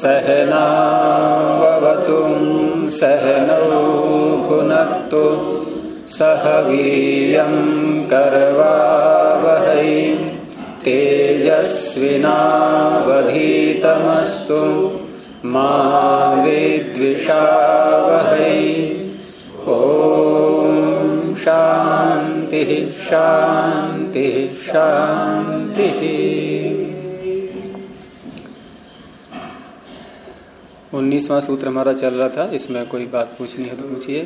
सहनावतु सहनौ भुनक्तु सह वीर्यं करवावहै तेजस्विनावधीतमस्तु मा विद्विषावहै। ओम शांति शांति शांति। 19वां सूत्र हमारा चल रहा था, इसमें कोई बात पूछनी है तो पूछिए।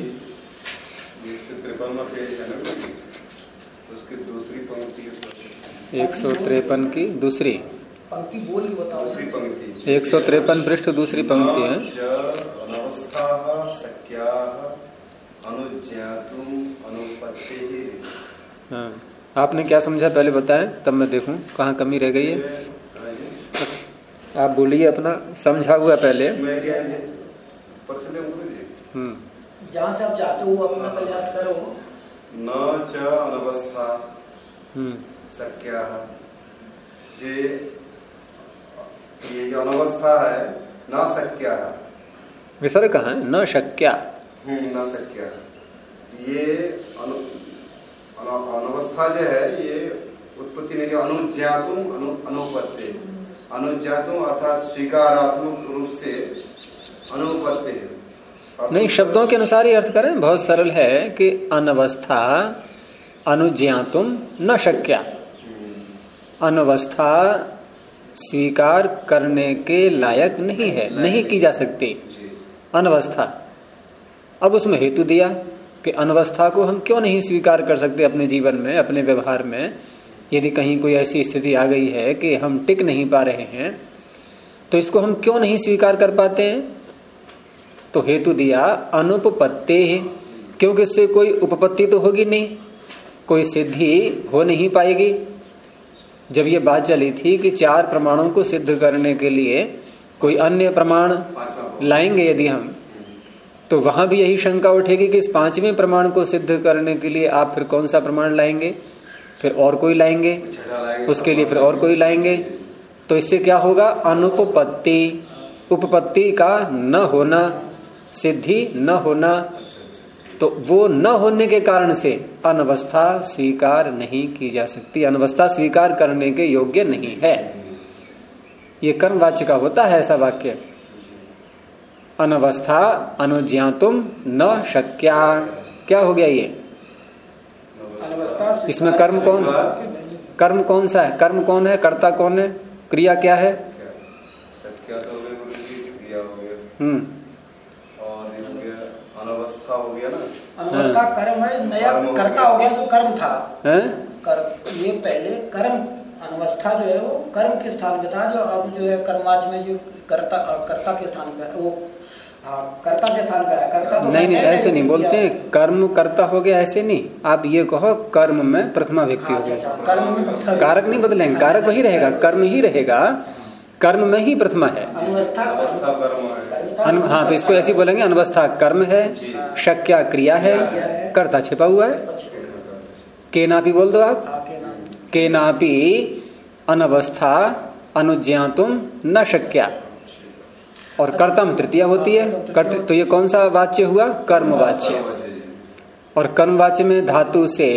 153 की दूसरी पंक्ति बोल के बताओ। 153 पृष्ठ दूसरी पंक्ति है। हाँ, आपने क्या समझा पहले बताएं, तब मैं देखूं कहाँ कमी रह गई है। आप बोलिए अपना समझा हुआ पहले। जहाँ से आप चाहते हो अपना प्रयास करो। न च अनवस्था शक्या, ये जो अनवस्था है न शक्या, विसर्ग कहाँ है? न शक्या, न शक्या। ये अनवस्था जो है ये उत्पत्ति में जो अनुज्ञातुम अनुपत्ति, अनुज्ञातुम अर्थात स्वीकारात्मक रूप से अनुपत्ति नहीं, शब्दों के अनुसार ही अर्थ करें, बहुत सरल है कि अनवस्था अनुज्ञातुम न शक्या, अनवस्था स्वीकार करने के लायक नहीं है, नहीं की जा सकती अनवस्था। अब उसमें हेतु दिया कि अनवस्था को हम क्यों नहीं स्वीकार कर सकते अपने जीवन में, अपने व्यवहार में। यदि कहीं कोई ऐसी स्थिति आ गई है कि हम टिक नहीं पा रहे हैं तो इसको हम क्यों नहीं स्वीकार कर पाते हैं, तो हेतु दिया अनुपपत्ति, क्योंकि इससे कोई उपपत्ति तो होगी नहीं, कोई सिद्धि हो नहीं पाएगी। जब ये बात चली थी कि 4 प्रमाणों को सिद्ध करने के लिए कोई अन्य प्रमाण लाएंगे यदि हम, तो वहां भी यही शंका उठेगी कि इस 5वें प्रमाण को सिद्ध करने के लिए आप फिर कौन सा प्रमाण लाएंगे, फिर और कोई लाएंगे, उसके लिए फिर और कोई लाएंगे। तो इससे क्या होगा? अनुपपत्ति, उपपत्ति का न होना, सिद्धि न होना। तो वो न होने के कारण से अनवस्था स्वीकार नहीं की जा सकती, अनवस्था स्वीकार करने के योग्य नहीं है। ये कर्मवाच्य का होता है ऐसा वाक्य। अनवस्था अनुज्ञातुम न शक्या, क्या हो गया ये? इसमें कर्म कौन, कर्म कौन सा है? कर्म कौन है? कर्ता कौन है? क्रिया क्या है? शक्या तो क्रिया हो गया, और अनवस्था हो गया ना, अनवस्था कर्म है, नया कर्ता हो गया जो कर्म था। ये पहले कर्म, अनवस्था जो है वो कर्म के स्थान पे था, जो अब जो है कर्मवाच में जो कर्ता के स्थान पे वो कर्ता के स्थान पे है। कर्ता तो नहीं, ऐसे नहीं बोलते हैं कर्म कर्ता हो गया, ऐसे नहीं। आप ये कहो कर्म में प्रथमा व्यक्ति हो गया, कारक नहीं बदलेंगे, कारक वही रहेगा, कर्म ही रहेगा, कर्म में ही प्रथमा है। हाँ, तो इसको ऐसे बोलेंगे, अनवस्था कर्म है, शक्या क्रिया है, कर्ता छिपा हुआ है। केनापि बोल दो आप, केनापि अनवस्था अनुज्ञातुम न शक्या, और कर्तम तृतीया होती है। तो ये कौन सा वाच्य हुआ? कर्मवाच्य। और कर्मवाच्य में धातु से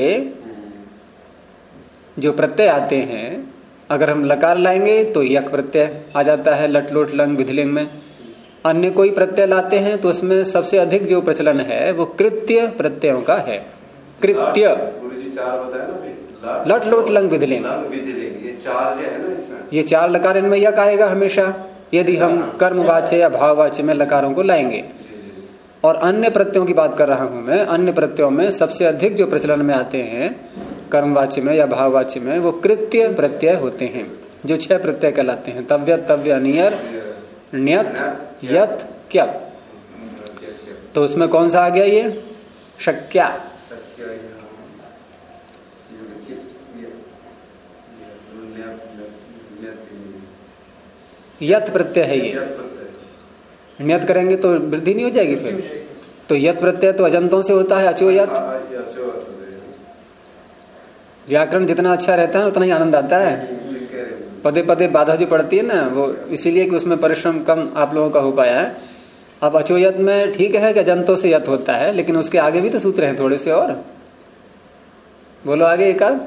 जो प्रत्यय आते हैं, अगर हम लकार लाएंगे तो यक प्रत्यय आ जाता है लट लोट लंग विधिलिंग में। अन्य कोई प्रत्यय लाते हैं तो उसमें सबसे अधिक जो प्रचलन है वो कृत्य प्रत्ययों का है। कृत्य, लट लोट लंग विधिलिंग, ये 4 लकार, इनमें यक आएगा हमेशा यदि हम कर्मवाच्य या भाववाच्य में लकारों को लाएंगे। और अन्य प्रत्ययों की बात कर रहा हूं मैं, अन्य प्रत्ययों में सबसे अधिक जो प्रचलन में आते हैं कर्मवाच्य में या भाववाच्य में वो कृत्य प्रत्यय होते हैं, जो 6 प्रत्यय कहलाते हैं। तव्य, तव्य, नियर, ण्यत, यत, क्यप। तो उसमें कौन सा आ गया? ये शक्या। यत प्रत्यय है ये। ण्यत करेंगे तो वृद्धि नहीं हो जाएगी फिर? तो यत प्रत्यय तो अजंतों से होता है, अचो यत। व्याकरण जितना अच्छा रहता है उतना ही आनंद आता है। पदे पदे बाधा जो पड़ती है ना, वो इसीलिए कि उसमें परिश्रम कम आप लोगों का हो पाया है। अब अचोयत में ठीक है कि अजंतों से यत होता है, लेकिन उसके आगे भी तो सूत्र हैं थोड़े से, और बोलो आगे एक आध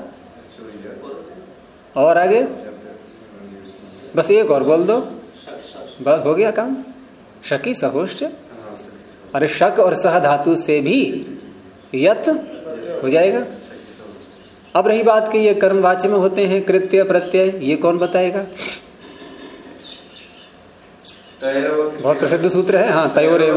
और आगे, बस एक और बोल दो, बस हो गया काम। शकी सहोष्ट, अरे शक और सह धातु से भी यत हो जाएगा। अब रही बात कि ये कर्मवाच्य में होते हैं कृत्य प्रत्यय, ये कौन बताएगा? बहुत प्रसिद्ध सूत्र है। हाँ, तयोरेव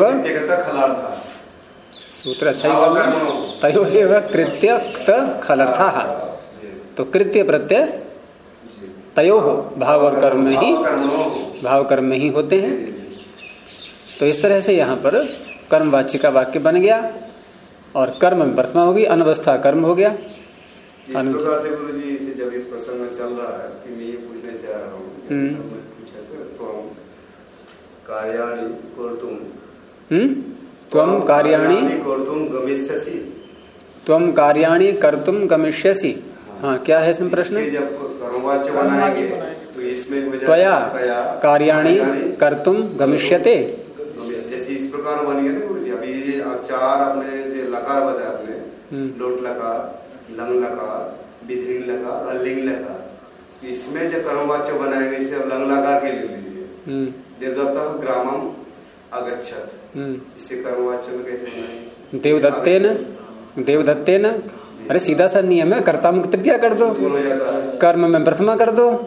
सूत्र अच्छा ही बोल, तयोरेव कृत्य खलर्था। तो कृत्य प्रत्यय तयो हो भाव और कर्म में ही, भाव कर्म में ही होते हैं। तो इस तरह से यहाँ पर कर्मवाच्य का वाक्य बन गया और कर्म में प्रथमा होगी, अनवस्था कर्म हो गया। इस प्रकार से गुरु जी से जब ये प्रसंग चल रहा है कि मैं ये पूछना चाह रहा हूँ, तो कार्याणि कर्तुम त्वं कार्याणि कर्तुम गमिष्यसि, त्वं कार्याणि कर्तुम गमिष्यसि। हाँ, क्या है इसमें प्रश्न? जब कर्मवाच्य बनाएंगे तो इसमें त्वया कार्याणि कर्तुम गमिष्यते, जैसे इस प्रकार बन गया ना गुरु जी। अभी ये चार आपने जो लकार बताया, आपने लोट लकार, लंग लकार, विधिंग लकार और लिंग लकार, तो इसमें जो कर्मवाच्य बनाएंगे इसे अब लंग लकार के ले लीजिए। देवदत्तः ग्रामम अगच्छत, इससे कर्मवाच्य में कैसे बनाएंगे? देवदत्तेन, देवदत्तेन, अरे सीधा सा नियम है, कर्ता में तृतीया कर दो, कर्म में प्रथमा कर दो।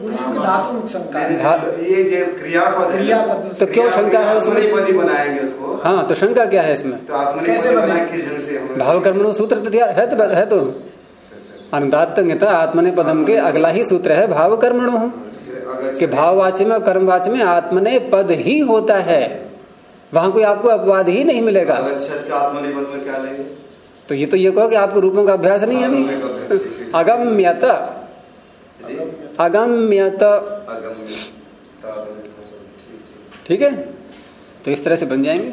ये जो क्रियापद है तो क्यों शंका है उसमें? पदी बनाएंगे उसको। हाँ, तो शंका क्या है इसमें? तो आत्मनेपदी बनाएंगे से भाव कर्मणु सूत्र है तो अनुदात्त आत्मनेपदम के अगला ही सूत्र है भाव कर्मणु, कि भाववाच्य में और कर्मवाच्य में आत्मने पद ही होता है, वहां कोई आपको अपवाद ही नहीं मिलेगा। आत्मनेपद में क्या लेंगे? तो ये कहो कि आपको रूपों का अभ्यास नहीं है अभी। अगम्यत, अगम्यत, ठीक है। तो इस तरह से बन जाएंगे।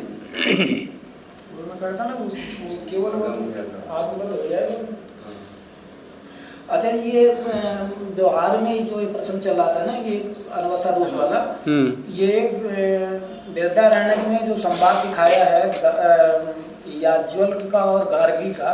अच्छा, ये व्यवहार में जो प्रश्न चल रहा था ना, ये अनवस्था दोष वाला, ये वेदारण्यक में जो संवाद दिखाया है याज्ञवल्क्य का और गार्गी का,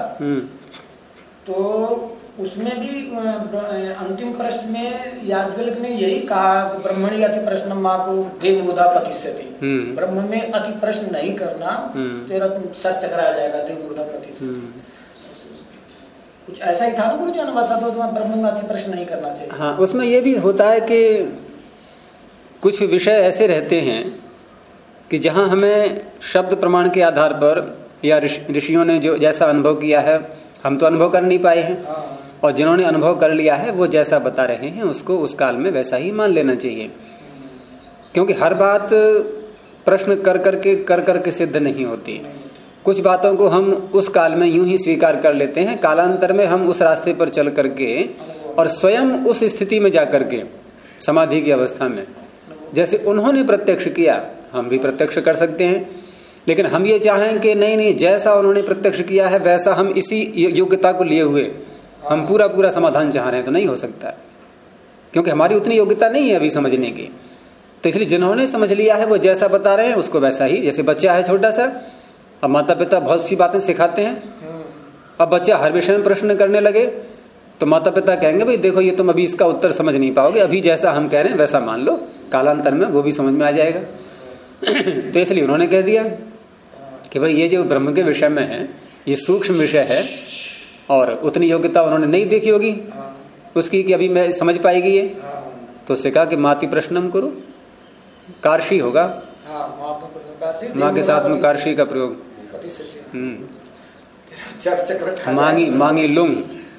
तो उसमें भी अंतिम प्रश्न में याज्ञवल्क्य ने यही कहा, ब्रह्मणि अति प्रश्न माँ को देवमुदा पतिष्यति, ब्रह्म में अति प्रश्न नहीं करना, तेरा सर चकरा जाएगा, देवमुदा पतिष्यति। कुछ ऐसा ही था ना गुरु जी, अनवस्था दोष में ब्रह्म में अति प्रश्न नहीं करना चाहिए। हाँ, उसमें ये भी होता है कि कुछ विषय ऐसे रहते हैं कि जहां हमें शब्द प्रमाण के आधार पर या ऋषियों ने जो जैसा अनुभव किया है, हम तो अनुभव कर नहीं पाए हैं, और जिन्होंने अनुभव कर लिया है वो जैसा बता रहे हैं उसको उस काल में वैसा ही मान लेना चाहिए। क्योंकि हर बात प्रश्न कर करके सिद्ध नहीं होती। कुछ बातों को हम उस काल में यूं ही स्वीकार कर लेते हैं, कालांतर में हम उस रास्ते पर चल करके और स्वयं उस स्थिति में जाकर के समाधि की अवस्था में, जैसे उन्होंने प्रत्यक्ष किया हम भी प्रत्यक्ष कर सकते हैं। लेकिन हम ये चाहें कि नहीं, जैसा उन्होंने प्रत्यक्ष किया है वैसा हम इसी योग्यता को लिए हुए हम पूरा समाधान चाह रहे हैं, तो नहीं हो सकता, क्योंकि हमारी उतनी योग्यता नहीं है अभी समझने की। तो इसलिए जिन्होंने समझ लिया है वो जैसा बता रहे हैं उसको वैसा ही। जैसे बच्चा है छोटा सा, अब माता पिता बहुत सी बातें सिखाते हैं, अब बच्चा हर विषय में प्रश्न करने लगे तो माता पिता कहेंगे भाई देखो ये तुम अभी इसका उत्तर समझ नहीं पाओगे, अभी जैसा हम कह रहे हैं वैसा मान लो, कालांतर में वो भी समझ में आ जाएगा। तो इसलिए उन्होंने कह दिया कि भाई ये जो ब्रह्म के विषय में है ये सूक्ष्म विषय है और उतनी योग्यता उन्होंने नहीं देखी होगी उसकी कि अभी मैं समझ पाएगी ये। तो उससे कहा कि माति प्रश्नम करो, कार्षी होगा, माँ के साथ में कार्षी का प्रयोग, मांगी लुंग,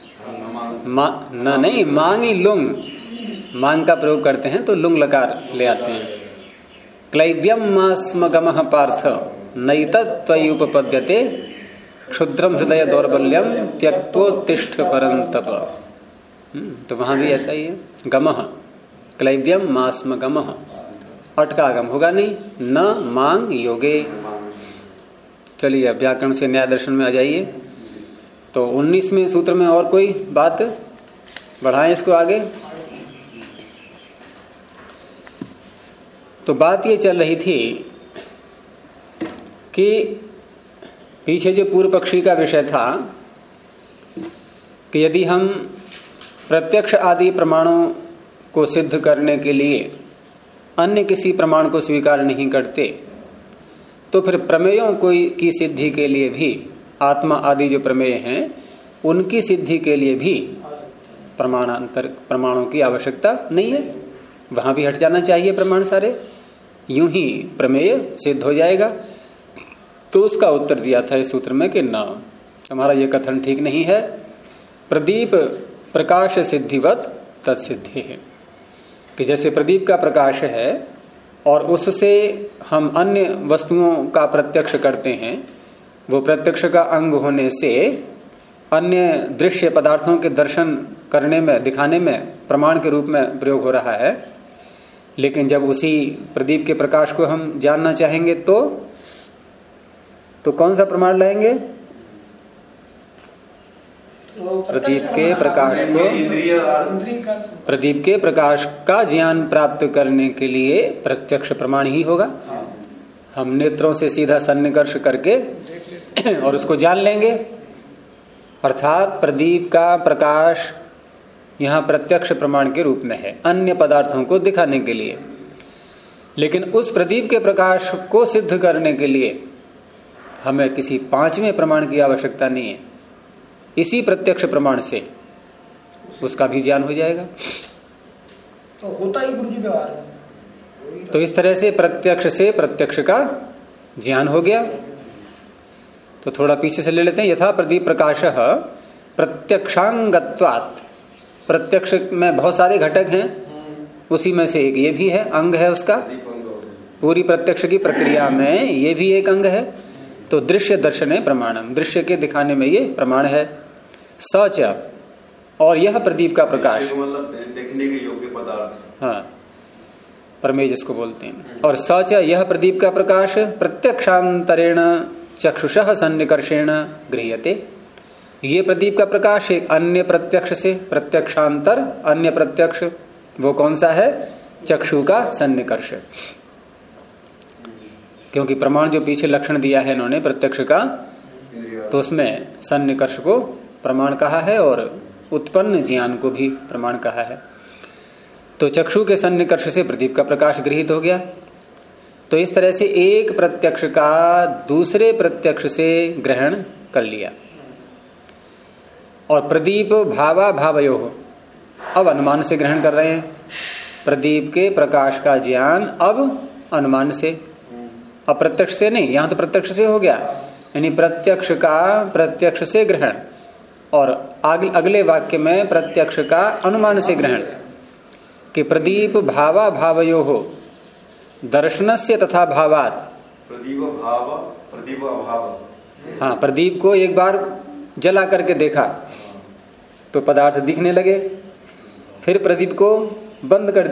नहीं मांगी लुंग, मांग का प्रयोग करते हैं तो लुंग लकार ले आते हैं। क्लैव्यम मास्मगमः पार्थ नैतत्त्वयुपपद्यते क्षुद्रम हृदय दौर्बल्यम त्यक्तोत्तिष्ठ परंतप। तो वहां भी ऐसा ही है, गमः क्लैव्यम मास्मगमः, अट का आगम होगा नहीं, न मांग योगे। चलिए अब व्याकरण से न्याय दर्शन में आ जाइए। तो 19वें सूत्र में और कोई बात बढ़ाएं इसको आगे। तो बात ये चल रही थी कि पीछे जो पूर्व पक्षी का विषय था कि यदि हम प्रत्यक्ष आदि प्रमाणों को सिद्ध करने के लिए अन्य किसी प्रमाण को स्वीकार नहीं करते तो फिर प्रमेयों की सिद्धि के लिए भी आत्मा आदि जो प्रमेय हैं उनकी सिद्धि के लिए भी प्रमाणों की आवश्यकता नहीं है, वहां भी हट जाना चाहिए प्रमाण सारे, यूं ही प्रमेय सिद्ध हो जाएगा। तो उसका उत्तर दिया था इस सूत्र में कि ना, हमारा यह कथन ठीक नहीं है। प्रदीप प्रकाश सिद्धिवत तत्सिद्धि है कि जैसे प्रदीप का प्रकाश है और उससे हम अन्य वस्तुओं का प्रत्यक्ष करते हैं, वो प्रत्यक्ष का अंग होने से अन्य दृश्य पदार्थों के दर्शन करने में, दिखाने में प्रमाण के रूप में प्रयोग हो रहा है। लेकिन जब उसी प्रदीप के प्रकाश को हम जानना चाहेंगे तो कौन सा प्रमाण लाएंगे? प्रदीप के प्रकाश को, प्रदीप के प्रकाश का ज्ञान प्राप्त करने के लिए प्रत्यक्ष प्रमाण ही होगा। हम नेत्रों से सीधा सन्निकर्ष करके और उसको जान लेंगे। अर्थात प्रदीप का प्रकाश यहाँ प्रत्यक्ष प्रमाण के रूप में है अन्य पदार्थों को दिखाने के लिए। लेकिन उस प्रदीप के प्रकाश को सिद्ध करने के लिए हमें किसी पांचवें प्रमाण की आवश्यकता नहीं है, इसी प्रत्यक्ष प्रमाण से उसका भी ज्ञान हो जाएगा। तो होता ही गुरु जी व्यवहार में। तो इस तरह से प्रत्यक्ष का ज्ञान हो गया। तो थोड़ा पीछे से ले लेते हैं। यथा प्रदीप प्रकाश प्रत्यक्षांगत्वात्, प्रत्यक्ष में बहुत सारे घटक हैं, उसी में से एक ये भी है, अंग है उसका। पूरी प्रत्यक्ष की प्रक्रिया में ये भी एक अंग है। तो दृश्य दर्शने प्रमाणम, दृश्य के दिखाने में ये प्रमाण है। सच, और यह प्रदीप का प्रकाश मतलब देखने के योग्य पदार्थ, हाँ, प्रमेय जिसको बोलते हैं। और सच यह प्रदीप का प्रकाश प्रत्यक्षांतरेण चक्षुषः सन्निकर्षेण गृह्यते, ये प्रदीप का प्रकाश एक अन्य प्रत्यक्ष से, प्रत्यक्षांतर अन्य प्रत्यक्ष, वो कौन सा है? चक्षु का सन्निकर्ष। क्योंकि प्रमाण जो पीछे लक्षण दिया है इन्होंने प्रत्यक्ष का, तो उसमें सन्निकर्ष को प्रमाण कहा है और उत्पन्न ज्ञान को भी प्रमाण कहा है। तो चक्षु के सन्निकर्ष से प्रदीप का प्रकाश गृहीत हो गया। तो इस तरह से एक प्रत्यक्ष का दूसरे प्रत्यक्ष से ग्रहण कर लिया। और प्रदीप भावा भावयो, अब अनुमान से ग्रहण कर रहे हैं। प्रदीप के प्रकाश का ज्ञान अब अनुमान से, अब प्रत्यक्ष से नहीं, यहां तो प्रत्यक्ष से हो गया, यानी प्रत्यक्ष का प्रत्यक्ष से ग्रहण, और अगले वाक्य में प्रत्यक्ष का अनुमान से ग्रहण कि प्रदीप भावा भावयो हो दर्शनस्य तथा भावात। प्रदीप भाव प्रदीप अभाव, हाँ, प्रदीप को एक बार जला करके देखा तो पदार्थ दिखने लगे, फिर प्रदीप को बंद कर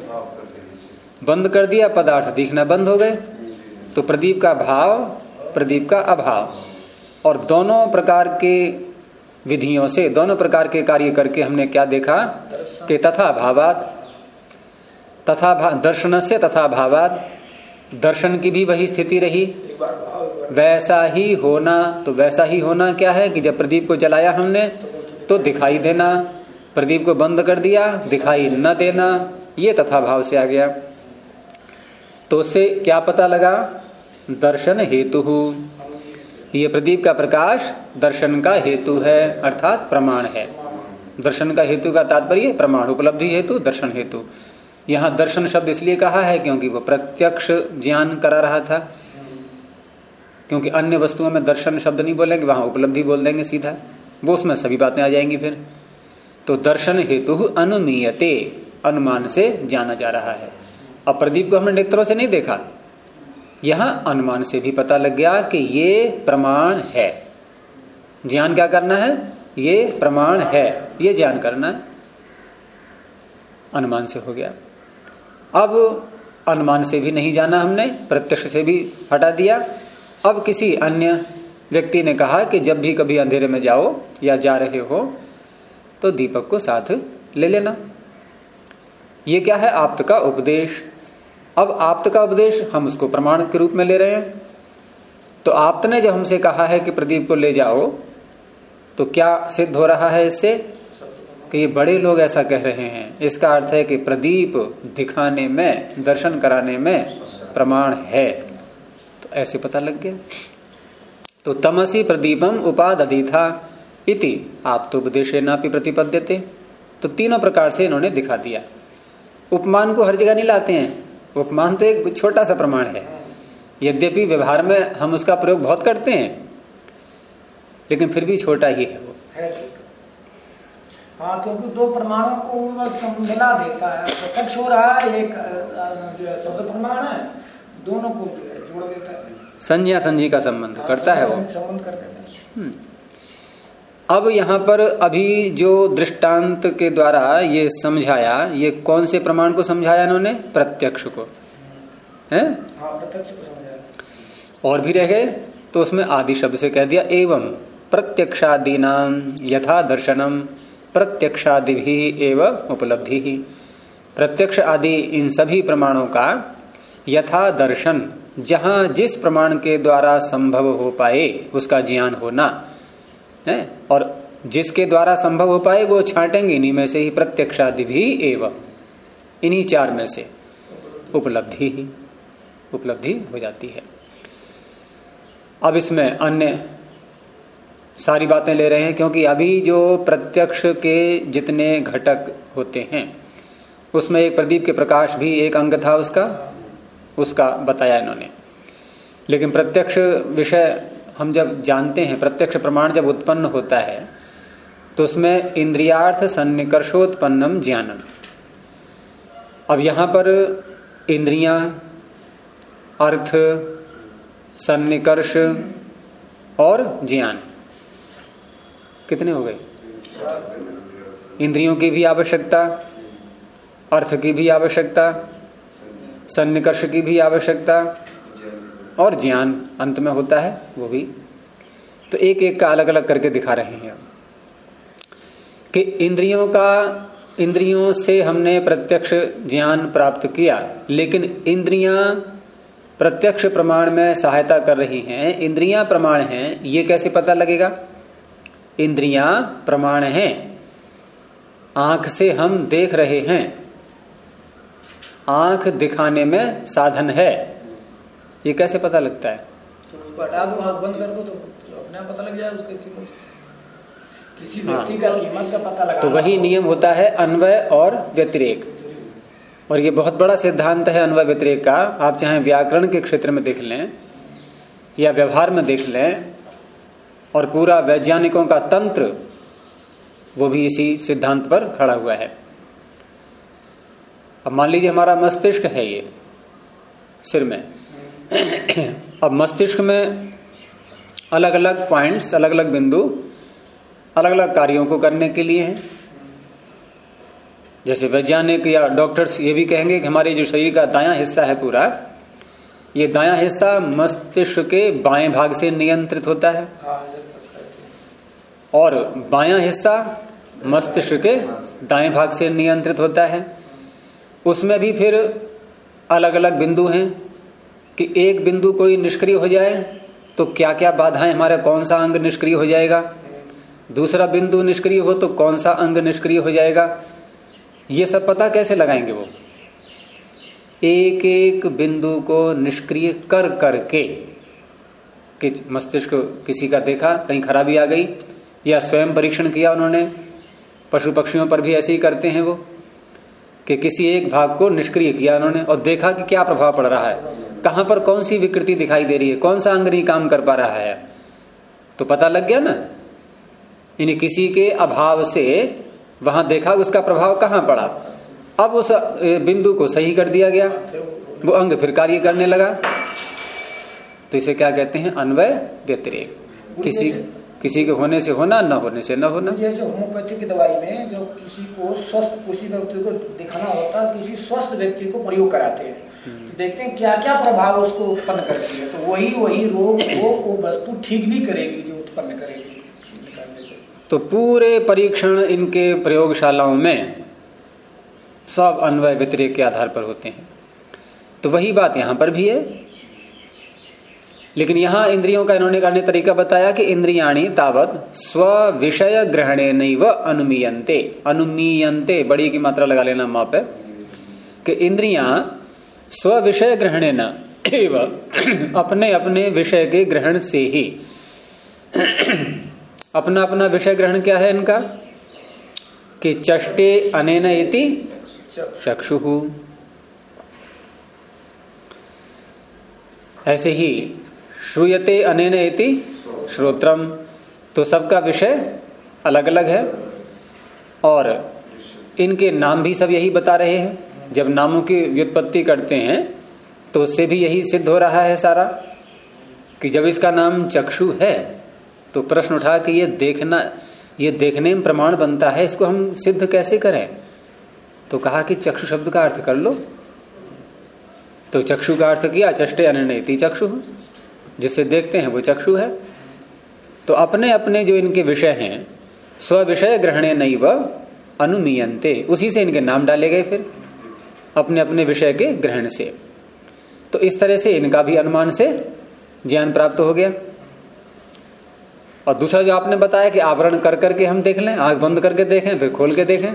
दिया, पदार्थ दिखना बंद हो गए। तो प्रदीप का भाव, प्रदीप का अभाव, और दोनों प्रकार के विधियों से, दोनों प्रकार के कार्य करके हमने क्या देखा कि तथा भावात, दर्शन से तथा भावात, दर्शन की भी वही स्थिति रही, वैसा ही होना। तो वैसा ही होना क्या है कि जब प्रदीप को जलाया हमने तो दिखाई देना, प्रदीप को बंद कर दिया दिखाई न देना, ये तथा भाव से आ गया। तो उससे क्या पता लगा? दर्शन हेतु, ये प्रदीप का प्रकाश दर्शन का हेतु है, अर्थात प्रमाण है। दर्शन का हेतु का तात्पर्य प्रमाण, उपलब्धि हेतु, दर्शन हेतु। यहां दर्शन शब्द इसलिए कहा है क्योंकि वो प्रत्यक्ष ज्ञान करा रहा था, क्योंकि अन्य वस्तुओं में दर्शन शब्द नहीं बोलेंगे, वहां उपलब्धि बोल देंगे सीधा, वो उसमें सभी बातें आ जाएंगी फिर। तो दर्शन हेतु अनुमीयते, अनुमान से जाना जा रहा है। अब प्रदीप को हमने नेत्रों से नहीं देखा, यहां अनुमान से भी पता लग गया कि ये प्रमाण है। ज्ञान क्या करना है? ये प्रमाण है, ये ज्ञान करना है, अनुमान से हो गया। अब अनुमान से भी नहीं जाना हमने, प्रत्यक्ष से भी हटा दिया। अब किसी अन्य व्यक्ति ने कहा कि जब भी कभी अंधेरे में जाओ या जा रहे हो तो दीपक को साथ ले लेना। ये क्या है? आप्त का उपदेश। अब आप्त का उपदेश हम उसको प्रमाण के रूप में ले रहे हैं। तो आप्त ने जब हमसे कहा है कि प्रदीप को ले जाओ, तो क्या सिद्ध हो रहा है इससे कि ये बड़े लोग ऐसा कह रहे हैं। इसका अर्थ है कि प्रदीप दिखाने में, दर्शन कराने में प्रमाण है। तो ऐसे पता लग गया। तो तमसी प्रदीपम उपादधि था इति आप्तोपदेशेनापि प्रतिपद्यते। तो तीनों प्रकार से इन्होंने दिखा दिया। उपमान को हर जगह नहीं लाते हैं। उपमान तो एक छोटा सा प्रमाण है, यद्यपि व्यवहार में हम उसका प्रयोग बहुत करते हैं, लेकिन फिर भी छोटा ही है वो। हाँ, क्योंकि दो प्रमाणों को बस मिला देता है। प्रत्यक्ष हो रहा है, एक जो है शब्द प्रमाण है, दोनों को जोड़ देता है, संज्ञा संजी का संबंध करता है वो, संबंध कर देता है। अब यहाँ पर अभी जो दृष्टांत के द्वारा ये समझाया, ये कौन से प्रमाण को समझाया इन्होंने? प्रत्यक्ष को, है? हाँ, प्रत्यक्ष को समझाया। और भी रह गए तो उसमें आदि शब्द से कह दिया एवं प्रत्यक्षादीनाम यथा दर्शनम प्रत्यक्षादि भी एवं उपलब्धि ही। प्रत्यक्ष आदि इन सभी प्रमाणों का यथा दर्शन, जहां जिस प्रमाण के द्वारा संभव हो पाए उसका ज्ञान होना है, और जिसके द्वारा संभव हो पाए वो छांटेंगे इन्हीं में से ही। प्रत्यक्षादि भी एवं, इन्हीं चार में से उपलब्धि ही, उपलब्धि हो जाती है। अब इसमें अन्य सारी बातें ले रहे हैं, क्योंकि अभी जो प्रत्यक्ष के जितने घटक होते हैं उसमें एक प्रदीप के प्रकाश भी एक अंग था उसका बताया इन्होंने। लेकिन प्रत्यक्ष विषय हम जब जानते हैं, प्रत्यक्ष प्रमाण जब उत्पन्न होता है तो उसमें इंद्रियार्थ सन्निकर्षोत्पन्नम ज्ञानम। अब यहां पर इंद्रियां, अर्थ, सन्निकर्ष और ज्ञान कितने हो गए? इंद्रियों की भी आवश्यकता, अर्थ की भी आवश्यकता, सन्निकर्ष की भी आवश्यकता, और ज्ञान अंत में होता है वो भी। तो एक एक का अलग अलग करके दिखा रहे हैं कि इंद्रियों से हमने प्रत्यक्ष ज्ञान प्राप्त किया, लेकिन इंद्रियां प्रत्यक्ष प्रमाण में सहायता कर रही हैं। इंद्रियां प्रमाण हैं, ये कैसे पता लगेगा? इंद्रियां प्रमाण हैं, आंख से हम देख रहे हैं, आंख दिखाने में साधन है, ये कैसे पता लगता है? तो उसको हटा दो, आंख बंद कर दो तो अपने आप पता लग जाए उसकी कीमत, किसी व्यक्ति का कीमत का पता लगा। तो वही नियम होता है अन्वय और व्यतिरेक, और ये बहुत बड़ा सिद्धांत है अन्वय व्यतिरेक का। आप चाहे व्याकरण के क्षेत्र में देख लें या व्यवहार में देख लें, और पूरा वैज्ञानिकों का तंत्र वो भी इसी सिद्धांत पर खड़ा हुआ है। अब मान लीजिए हमारा मस्तिष्क है ये सिर में, अब मस्तिष्क में अलग अलग पॉइंट्स, अलग अलग बिंदु अलग अलग कार्यों को करने के लिए हैं। जैसे वैज्ञानिक या डॉक्टर्स ये भी कहेंगे कि हमारे जो शरीर का दायां हिस्सा है पूरा, ये दायां हिस्सा मस्तिष्क के बाएं भाग से नियंत्रित होता है, और बायां हिस्सा मस्तिष्क के दाएं भाग से नियंत्रित होता है। उसमें भी फिर अलग अलग बिंदु हैं कि एक बिंदु कोई निष्क्रिय हो जाए तो क्या क्या बाधाएं, हमारा कौन सा अंग निष्क्रिय हो जाएगा, दूसरा बिंदु निष्क्रिय हो तो कौन सा अंग निष्क्रिय हो जाएगा। ये सब पता कैसे लगाएंगे? वो एक एक बिंदु को निष्क्रिय कर करके, कि मस्तिष्क किसी का देखा कहीं खराबी आ गई, या स्वयं परीक्षण किया उन्होंने, पशु पक्षियों पर भी ऐसे ही करते हैं वो, कि किसी एक भाग को निष्क्रिय किया उन्होंने और देखा कि क्या प्रभाव पड़ रहा है, कहां पर कौन सी विकृति दिखाई दे रही है, कौन सा अंग नहीं काम कर पा रहा है, तो पता लग गया ना। यानी किसी के अभाव से वहां देखा उसका प्रभाव कहां पड़ा, अब उस बिंदु को सही कर दिया गया, वो अंग फिर कार्य करने लगा। तो इसे क्या कहते हैं? अन्वय व्यतिरेक। किसी के होने से होना, न होने से न होना। जैसे होम्योपैथी की दवाई में जो किसी को स्वस्थ, किसी व्यक्ति को दिखाना होता है, किसी स्वस्थ व्यक्ति को प्रयोग कराते हैं, तो देखते हैं क्या क्या प्रभाव उसको उत्पन्न करती है, तो वही रोग वो वस्तु ठीक भी करेगी जो उत्पन्न करेगी। तो पूरे परीक्षण इनके प्रयोगशालाओं में सब अन्वय व्यतिरेक के आधार पर होते हैं। तो तो वही बात यहां पर भी है, लेकिन यहां इंद्रियों का इन्होंने अन्य तरीका बताया कि इंद्रियाणी तावत स्व विषय ग्रहणे नैव अनुमीयन्ते। अनुमीयन्ते बड़ी की मात्रा लगा लेना मां पे, कि इंद्रियां स्व विषय ग्रहणे न एवं अपने अपने विषय के ग्रहण से ही, अपना अपना विषय ग्रहण क्या है इनका, कि चष्टे अनेन इति चक्षुः, ऐसे ही श्रूयते अनेन इति श्रोत्रम। तो सबका विषय अलग अलग है और इनके नाम भी सब यही बता रहे हैं। जब नामों की व्युत्पत्ति करते हैं तो उससे भी यही सिद्ध हो रहा है सारा, कि जब इसका नाम चक्षु है तो प्रश्न उठा कि ये देखने में प्रमाण बनता है, इसको हम सिद्ध कैसे करें। तो कहा कि चक्षु शब्द का अर्थ कर लो। तो चक्षु का अर्थ किया चष्टे अननयति चक्षु, जिससे देखते हैं वो चक्षु है। तो अपने अपने जो इनके विषय हैं स्व विषय ग्रहणे नैव अनुमीयन्ते, उसी से इनके नाम डाले गए फिर अपने अपने विषय के ग्रहण से। तो इस तरह से इनका भी अनुमान से ज्ञान प्राप्त हो गया। और दूसरा जो आपने बताया कि आवरण कर करके हम देख लें, आंख बंद करके देखें फिर खोल के देखें।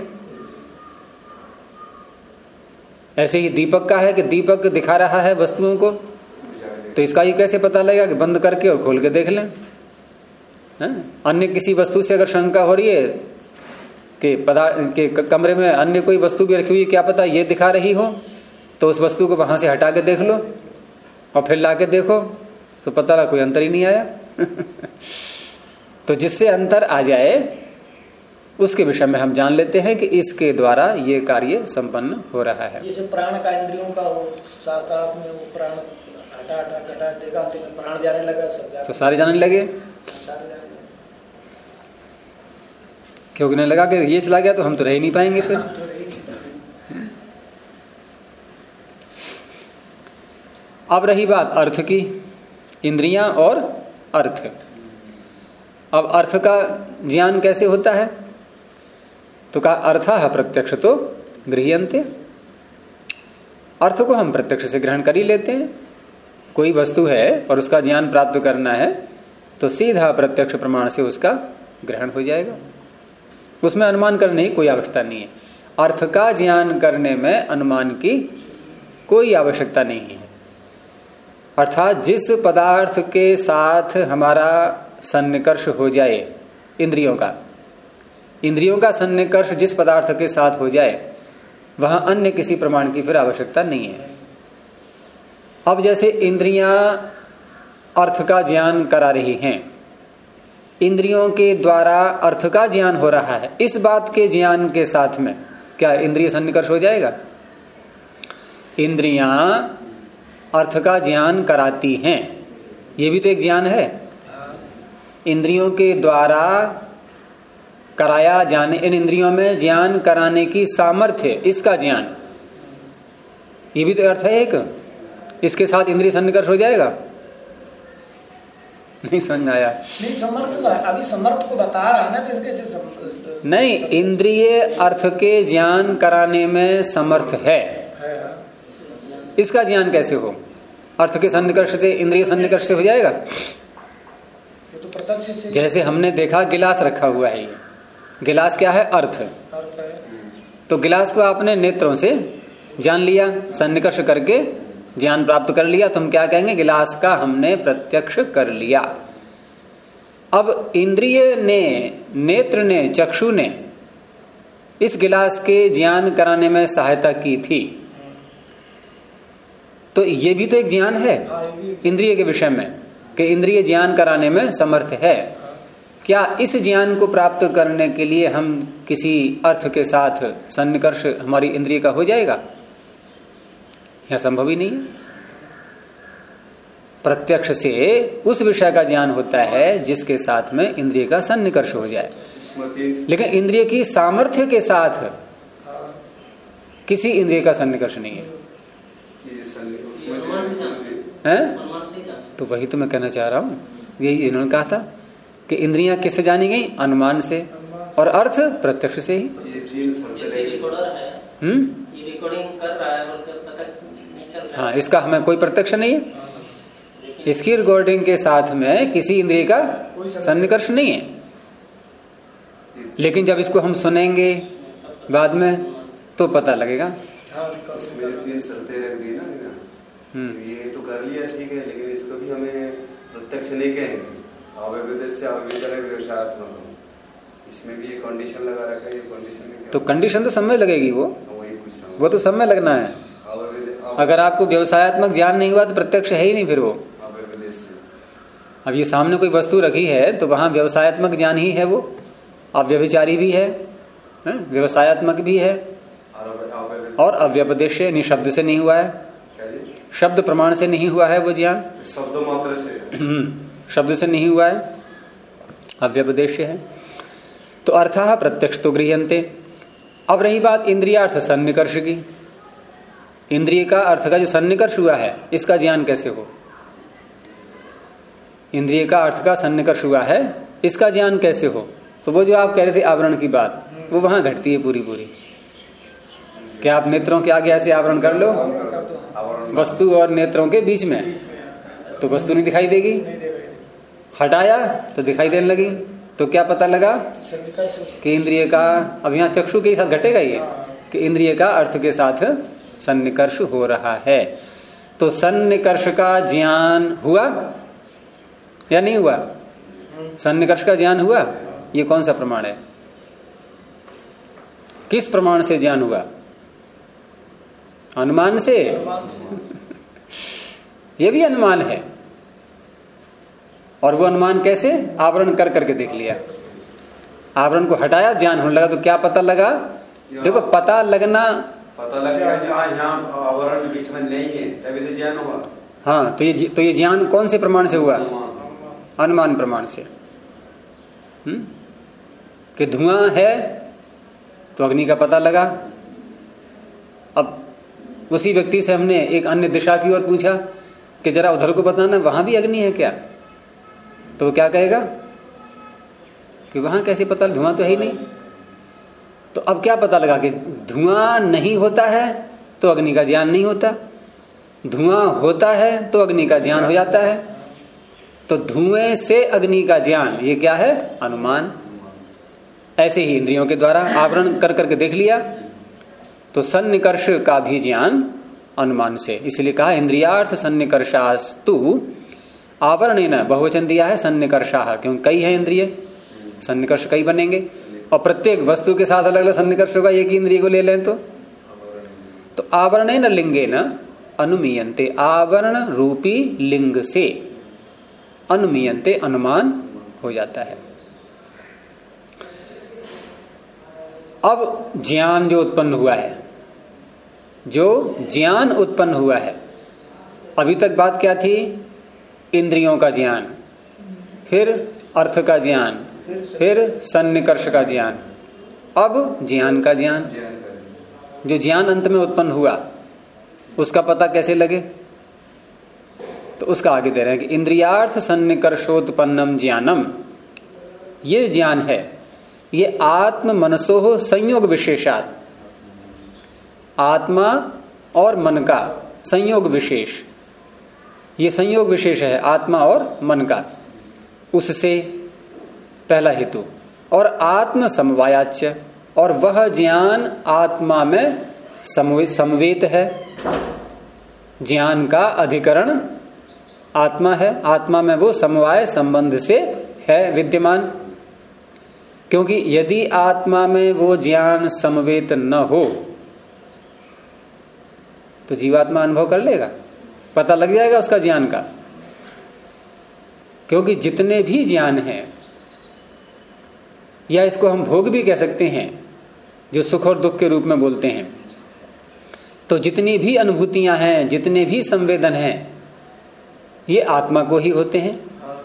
ऐसे ही दीपक का है कि दीपक दिखा रहा है वस्तुओं को, तो इसका ही कैसे पता लगेगा कि बंद करके और खोल के देख लें। अन्य किसी वस्तु से अगर शंका हो रही है कि के कमरे में अन्य कोई वस्तु भी रखी हुई, क्या पता ये दिखा रही हो, तो उस वस्तु को वहां से हटा के देख लो और फिर ला के देखो तो पता लगा कोई अंतर ही नहीं आया। तो जिससे अंतर आ जाए उसके विषय में हम जान लेते हैं कि इसके द्वारा ये कार्य संपन्न हो रहा है। जैसे प्राण का इंद्रियों का वो शास्त्रार्थ में वो प्राण हटा देगा, प्राण जाने लगा, सब तो सारे जाने लगे, क्योंकि नहीं लगा कि ये चला गया तो हम तो रह ही नहीं पाएंगे फिर। अब रही बात अर्थ की, इंद्रियां और अर्थ। अब अर्थ का ज्ञान कैसे होता है, तो कहा अर्थः प्रत्यक्ष तो गृह्यन्ते, अर्थ को हम प्रत्यक्ष से ग्रहण कर ही लेते हैं। कोई वस्तु है और उसका ज्ञान प्राप्त करना है तो सीधा प्रत्यक्ष प्रमाण से उसका ग्रहण हो जाएगा, उसमें अनुमान करने की कोई आवश्यकता नहीं है। अर्थ का ज्ञान करने में अनुमान की कोई आवश्यकता नहीं है। अर्थात जिस पदार्थ के साथ हमारा सन्निकर्ष हो जाए, इंद्रियों का सन्निकर्ष जिस पदार्थ के साथ हो जाए वहां अन्य किसी प्रमाण की फिर आवश्यकता नहीं है। अब जैसे इंद्रियां अर्थ का ज्ञान करा रही हैं, इंद्रियों के द्वारा अर्थ का ज्ञान हो रहा है, इस बात के ज्ञान के साथ में क्या इंद्रिय सन्निकर्ष हो जाएगा? इंद्रियां अर्थ का ज्ञान कराती हैं, ये भी तो एक ज्ञान है। इंद्रियों के द्वारा कराया जाने, इन इंद्रियों में ज्ञान कराने की सामर्थ्य, इसका ज्ञान, ये भी तो अर्थ है एक। इसके साथ इंद्रिय सन्निकर्ष हो जाएगा? नहीं समझ आया? नहीं, समर्थ अभी समर्थ को बता रहा ना, तो इसके नहीं, इंद्रिय अर्थ के ज्ञान कराने में समर्थ है, इसका ज्ञान कैसे हो? अर्थ के सन्निकर्ष से इंद्रिय सन्निकर्ष से हो जाएगा? तो प्रत्यक्ष से, जैसे हमने देखा गिलास रखा हुआ है, ये गिलास क्या है? अर्थ है। तो गिलास को आपने नेत्रों से जान लिया, सन्निकर्ष करके ज्ञान प्राप्त कर लिया, तो हम क्या कहेंगे? गिलास का हमने प्रत्यक्ष कर लिया। अब इंद्रिय ने, नेत्र ने, चक्षु ने इस गिलास के ज्ञान कराने में सहायता की थी, तो ये भी तो एक ज्ञान है इंद्रिय के विषय में, कि इंद्रिय ज्ञान कराने में समर्थ है। क्या इस ज्ञान को प्राप्त करने के लिए हम किसी अर्थ के साथ सन्निकर्ष हमारी इंद्रिय का हो जाएगा? यह संभव ही नहीं है। प्रत्यक्ष से उस विषय का ज्ञान होता है जिसके साथ में इंद्रिय का सन्निकर्ष हो जाए, लेकिन इंद्रिय की सामर्थ्य के साथ किसी इंद्रिय का सन्निकर्ष नहीं है। तो वही तो मैं कहना चाह रहा हूं, यही इन्होंने कहा था कि इंद्रियां किससे जानी गई? अनुमान से, और अर्थ प्रत्यक्ष से ही। हाँ, इसका हमें कोई प्रत्यक्ष नहीं है। इसकी रिकॉर्डिंग के साथ में किसी इंद्रिय का सन्निकर्ष नहीं है। लेकिन जब इसको हम सुनेंगे बाद में तो पता लगेगा। इसमें 3 शर्तें रख दी ना, ये तो कर लिया ठीक है, लेकिन इसको भी हमें प्रत्यक्ष नहीं कहेंगे। इसमें भी ये कंडीशन लगा रखा है, ये कंडीशन तो कंडीशन तो सब में लगेगी, वो वही पूछ रहा हूं। वो तो सब में लगना है। अगर आपको व्यवसायत्मक ज्ञान नहीं हुआ तो प्रत्यक्ष है ही नहीं फिर वो। अब ये सामने कोई वस्तु रखी है तो वहां व्यवसायत्मक ज्ञान ही है वो। अब व्यभिचारी भी है, व्यवसायत्मक भी है, और अव्यपदेश्य निशब्द से नहीं हुआ है, शब्द प्रमाण से नहीं हुआ है वो ज्ञान, शब्द मात्र से, शब्द से नहीं हुआ है, अव्यपदेश्य है। तो अर्थः प्रत्यक्ष तो गृह्यन्ते। अब रही बात इंद्रियार्थ सन्निकर्ष की। इंद्रिय का अर्थ का जो सन्निकर्ष हुआ है इसका ज्ञान कैसे हो? इंद्रिय का अर्थ का सन्निकर्ष हुआ है इसका ज्ञान कैसे हो? तो वो जो आप कह रहे थे आवरण की बात, वो वहां घटती है पूरी पूरी। क्या आप नेत्रों के आगे ऐसे आवरण कर लो वस्तु और नेत्रों के बीच में, तो वस्तु नहीं दिखाई देगी। हटाया तो दिखाई देने लगी। तो क्या पता लगा कि इंद्रिय का, अब यहाँ चक्षु के साथ घटेगा ये कि इंद्रिय का अर्थ के साथ सन्निकर्ष हो रहा है। तो सन्निकर्ष का ज्ञान हुआ या नहीं हुआ? सन्निकर्ष का ज्ञान हुआ। ये कौन सा प्रमाण है? किस प्रमाण से ज्ञान हुआ? अनुमान से। ये भी अनुमान है। और वो अनुमान कैसे? आवरण कर करके देख लिया। आवरण को हटाया, ज्ञान होने लगा। तो क्या पता लगा? देखो, पता लगना, पता लग गया यहाँ आवरण बीच में नहीं है, तभी तो ज्ञान हुआ। हाँ, तो ये ज्ञान कौन से प्रमाण से हुआ? अनुमान प्रमाण से। कि धुआं है तो अग्नि का पता लगा। अब उसी व्यक्ति से हमने एक अन्य दिशा की ओर पूछा कि जरा उधर को बताना, वहां भी अग्नि है क्या? तो वो क्या कहेगा कि वहां कैसे पता, धुआं तो है ही नहीं। तो अब क्या पता लगा कि धुआं नहीं होता है तो अग्नि का ज्ञान नहीं होता, धुआं होता है तो अग्नि का ज्ञान हो जाता है। तो धुएं से अग्नि का ज्ञान, ये क्या है? अनुमान। ऐसे ही इंद्रियों के द्वारा आवरण कर करके देख लिया तो सन्निकर्ष का भी ज्ञान अनुमान से। इसलिए कहा इंद्रियार्थ सन्निकर्षास्तु आवरणेन, बहुवचन दिया है सन्निकर्षाः, क्योंकि कई है इंद्रिय, सन्निकर्ष कई बनेंगे। और प्रत्येक वस्तु के साथ अलग अलग सन्निकर्ष होगा। एक ही इंद्रिय को ले लें तो आवरणेन लिंगेन अनुमीयन्ते, आवरण रूपी लिंग से अनुमीयन्ते, अनुमान हो जाता है। अब ज्ञान जो उत्पन्न हुआ है, जो ज्ञान उत्पन्न हुआ है, अभी तक बात क्या थी? इंद्रियों का ज्ञान, फिर अर्थ का ज्ञान, फिर सन्निकर्ष का ज्ञान, अब ज्ञान का ज्ञान। जो ज्ञान अंत में उत्पन्न हुआ उसका पता कैसे लगे? तो उसका आगे दे रहे हैं कि इंद्रियार्थ सन्निकर्षोत्पन्नम ज्ञानम, ये ज्ञान है, ये आत्म मनसो संयोग विशेषात, आत्मा और मन का संयोग विशेष, ये संयोग विशेष है आत्मा और मन का, उससे पहला हेतु। और आत्म समवायाच्य, और वह ज्ञान आत्मा में समवेत है। ज्ञान का अधिकरण आत्मा है, आत्मा में वो समवाय संबंध से है विद्यमान। क्योंकि यदि आत्मा में वो ज्ञान समवेत न हो तो जीवात्मा अनुभव कर लेगा, पता लग जाएगा उसका ज्ञान का। क्योंकि जितने भी ज्ञान हैं, या इसको हम भोग भी कह सकते हैं, जो सुख और दुख के रूप में बोलते हैं, तो जितनी भी अनुभूतियां हैं, जितने भी संवेदन हैं, ये आत्मा को ही होते हैं।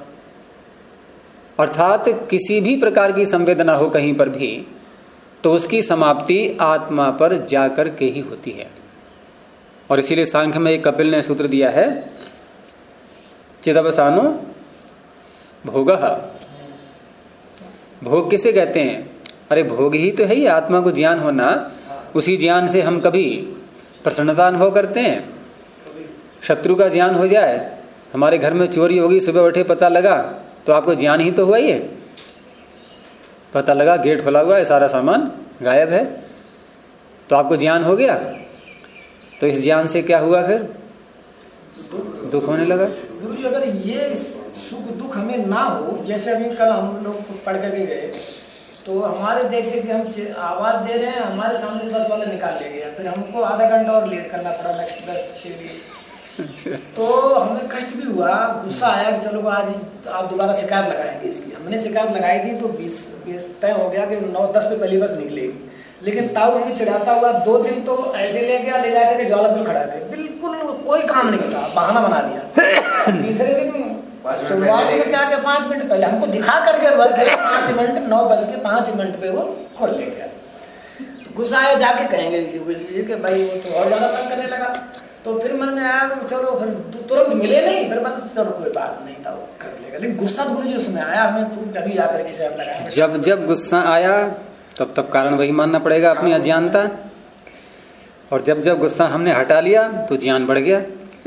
अर्थात किसी भी प्रकार की संवेदना हो कहीं पर भी, तो उसकी समाप्ति आत्मा पर जाकर के ही होती है। और इसीलिए सांख्य में एक कपिल ने सूत्र दिया है, चिदवसानो भोगः। भोग किसे कहते हैं? अरे भोग ही तो है ये आत्मा को ज्ञान होना। उसी ज्ञान से हम कभी प्रसन्नता अनुभव करते हैं, शत्रु का ज्ञान हो जाए, हमारे घर में चोरी होगी, सुबह उठे पता लगा, तो आपको ज्ञान ही तो हुआ ही है। पता लगा गेट खुला हुआ है, सारा सामान गायब है, तो आपको ज्ञान हो गया। तो इस ज्ञान से क्या हुआ, फिर दुख होने लगा। गुरु जी अगर ये सुख दुख हमें ना हो, जैसे अभी कल हम लोग पढ़ करके गए, तो हमारे देख देख के हम आवाज दे रहे हैं, हमारे सामने बस वाले निकाल ले गया, फिर हमको आधा घंटा और लेट करना पड़ा नेक्स्ट बस के लिए। तो हमें कष्ट भी हुआ, गुस्सा आया कि चलो आज आप दोबारा शिकायत लगाएंगे इसकी। हमने शिकायत लगाई थी तो 20 तय हो गया कि 9-10 पे पहली बस निकलेगी। लेकिन ताऊ हमें चिढ़ाता हुआ 2 दिन तो ऐसे ले गया, ले जाकर के ज्वालापुर खड़ा कर, बिल्कुल कोई काम नहीं था, बहाना बना दिया। तीसरे दिन शुरुआत में क्या 5 मिनट पहले हमको दिखा करके 5 मिनट 9:05 पे वो खोल ले गया। तो गुस्सा आया, जाके कहेंगे कि भाई वो तो और ज्यादा तंग करने लगा। तो फिर मन में आया चलो, फिर तुरंत मिले नहीं, फिर मन चलो कोई बात नहीं था, वो कर लेगा। लेकिन गुस्सा गुरु जी उसमें आया, हमें खूब कभी जाकर के सब लगाएंगे। जब गुस्सा आया तब कारण वही मानना पड़ेगा, अपनी अज्ञानता। और जब गुस्सा हमने हटा लिया तो ज्ञान बढ़ गया।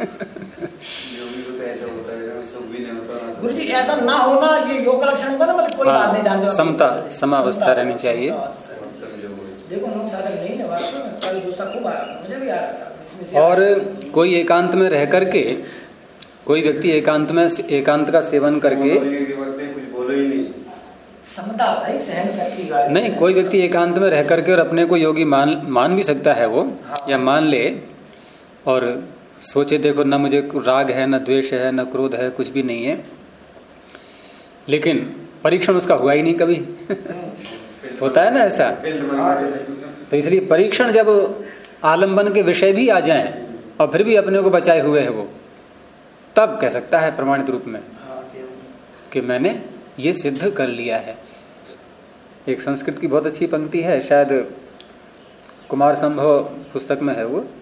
गुरु जी ऐसा ना होना, ये योग का लक्षण होगा ना, मतलब कोई बात नहीं जानते, समता समावस्था रहनी चाहिए। देखो मोक्ष साधन नहीं है वास्तव में, कल गुस्सा खूब आया, मुझे भी आ रहा था। और कोई एकांत में रह करके, कोई व्यक्ति एकांत का सेवन करके कुछ बोलो ही नहीं, समता भाई, सहन शक्ति नहीं, कोई व्यक्ति एकांत में रह करके और अपने को योगी मान भी सकता है वो, या मान ले और सोचे देखो न मुझे राग है, न द्वेष है, न क्रोध है, कुछ भी नहीं है, लेकिन परीक्षण उसका हुआ ही नहीं कभी। होता है ना ऐसा। तो इसलिए परीक्षण जब आलंबन के विषय भी आ जाएं और फिर भी अपने को बचाए हुए है वो, तब कह सकता है प्रमाणित रूप में कि मैंने ये सिद्ध कर लिया है। एक संस्कृत की बहुत अच्छी पंक्ति है, शायद कुमार संभव पुस्तक में है वो,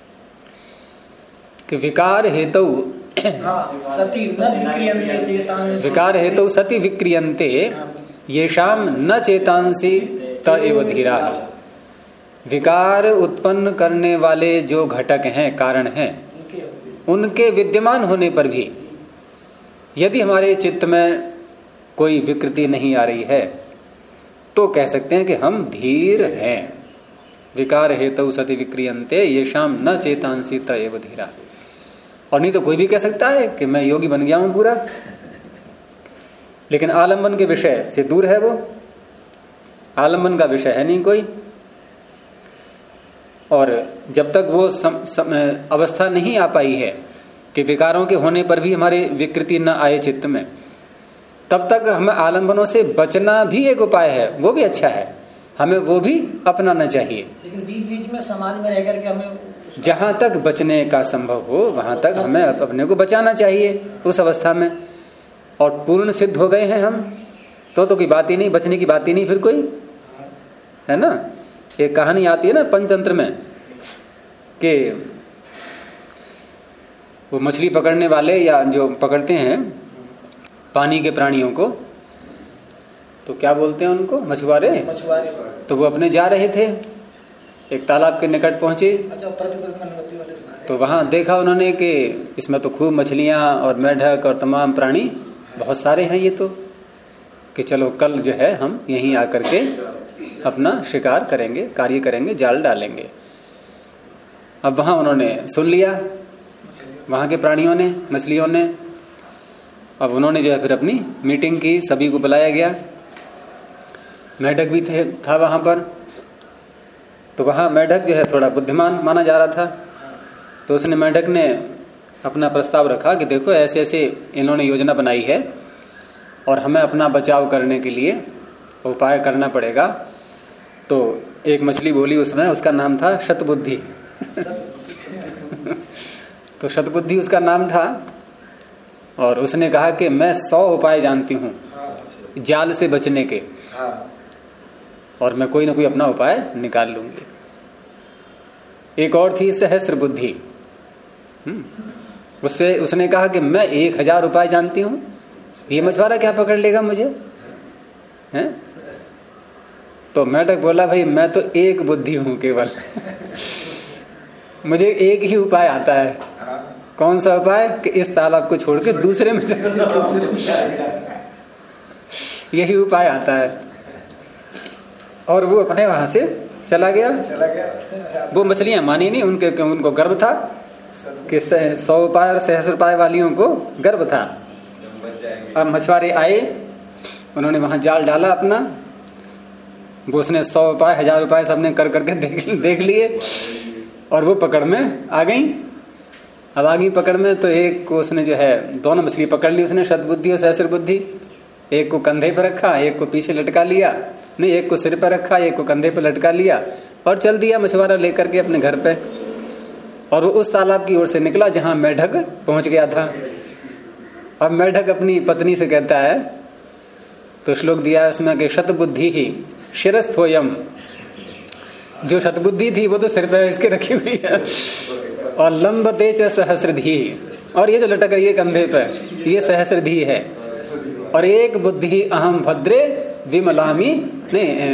कि विकार हेतु सती न विक्रियन्ते चेतांसि, विकार हेतु सति विक्रियन्ते येषाम न चेतांसि त एव धीरा। विकार उत्पन्न करने वाले जो घटक हैं, कारण हैं, उनके विद्यमान होने पर भी यदि हमारे चित्त में कोई विकृति नहीं आ रही है तो कह सकते हैं कि हम धीर हैं। विकार हेतु सति विक्रियन्ते येषाम न चेतांसि त एव धीरा। और नहीं तो कोई भी कह सकता है कि मैं योगी बन गया हूं पूरा, लेकिन आलंबन के विषय से दूर है वो, आलंबन का विषय है नहीं कोई। और जब तक वो अवस्था नहीं आ पाई है कि विकारों के होने पर भी हमारे विकृति न आए चित्त में, तब तक हमें आलंबनों से बचना भी एक उपाय है, वो भी अच्छा है, हमें वो भी अपनाना चाहिए। लेकिन बीच बीच में समाज में रह करके हमें जहां तक बचने का संभव हो वहां तक हमें अपने को बचाना चाहिए उस अवस्था में। और पूर्ण सिद्ध हो गए हैं हम तो कोई बात ही नहीं, बचने की बात ही नहीं फिर कोई, है ना। एक कहानी आती है ना पंचतंत्र में कि वो मछली पकड़ने वाले या जो पकड़ते हैं पानी के प्राणियों को, तो क्या बोलते हैं उनको, मछुआरे। तो वो अपने जा रहे थे, एक तालाब के निकट पहुंचे। तो वहां देखा उन्होंने कि इसमें तो खूब मछलियां और मेढक और तमाम प्राणी बहुत सारे हैं ये, तो कि चलो कल जो है हम यहीं आकर के अपना शिकार करेंगे, कार्य करेंगे, जाल डालेंगे। अब वहां उन्होंने सुन लिया, वहां के प्राणियों ने, मछलियों ने। अब उन्होंने जो है फिर अपनी मीटिंग की, सभी को बुलाया गया। मेढक भी था वहां पर। तो वहां मेढक जो है थोड़ा बुद्धिमान माना जा रहा था, तो उसने, मेढक ने अपना प्रस्ताव रखा कि देखो ऐसे ऐसे इन्होंने योजना बनाई है और हमें अपना बचाव करने के लिए उपाय करना पड़ेगा। तो एक मछली बोली उसमें, उसका नाम था शतबुद्धि। तो शतबुद्धि उसका नाम था, और उसने कहा कि मैं 100 उपाय जानती हूं जाल से बचने के, और मैं कोई ना कोई अपना उपाय निकाल लूंगी। एक और थी सहस्र बुद्धि, उससे उसने कहा कि मैं 1000 उपाय जानती हूं, ये मछुआरा क्या पकड़ लेगा मुझे, हैं? तो मेढक बोला भाई मैं तो एक बुद्धि हूं केवल। मुझे एक ही उपाय आता है, कौन सा उपाय कि इस तालाब को छोड़ के दूसरे में यही उपाय आता है। और वो अपने वहां से चला गया। वो मछलियां मानी नहीं, उनको गर्व था कि 100 उपाय और सहस्र उपाय वालियों को गर्व था। अब मछुआरे आए, उन्होंने वहां जाल डाला अपना, वो उसने 100 उपाय 1000 उपाय सबने कर करके देख लिए और वो पकड़ में आ गई। अब आ गई पकड़ में तो एक को उसने जो है दोनों मछली पकड़ ली उसने, सद्बुद्धि और सहस्र बुद्धि। एक को कंधे पर रखा, एक को पीछे लटका लिया, नहीं एक को सिर पर रखा, एक को कंधे पर लटका लिया और चल दिया मछुआरा लेकर के अपने घर पे। और वो उस तालाब की ओर से निकला जहां मेढक पहुंच गया था। अब मेढक अपनी पत्नी से कहता है, तो श्लोक दिया है उसमें कि शतबुद्धि ही शिरस्थोयम, जो शतबुद्धि थी वो तो सिर पे इसके रखी हुई है, और लंबते च सहस्रधी, और ये जो लटक रही है कंधे पे ये सहस्रधी है। और एक बुद्धि अहम भद्रे विमलामी, नहीं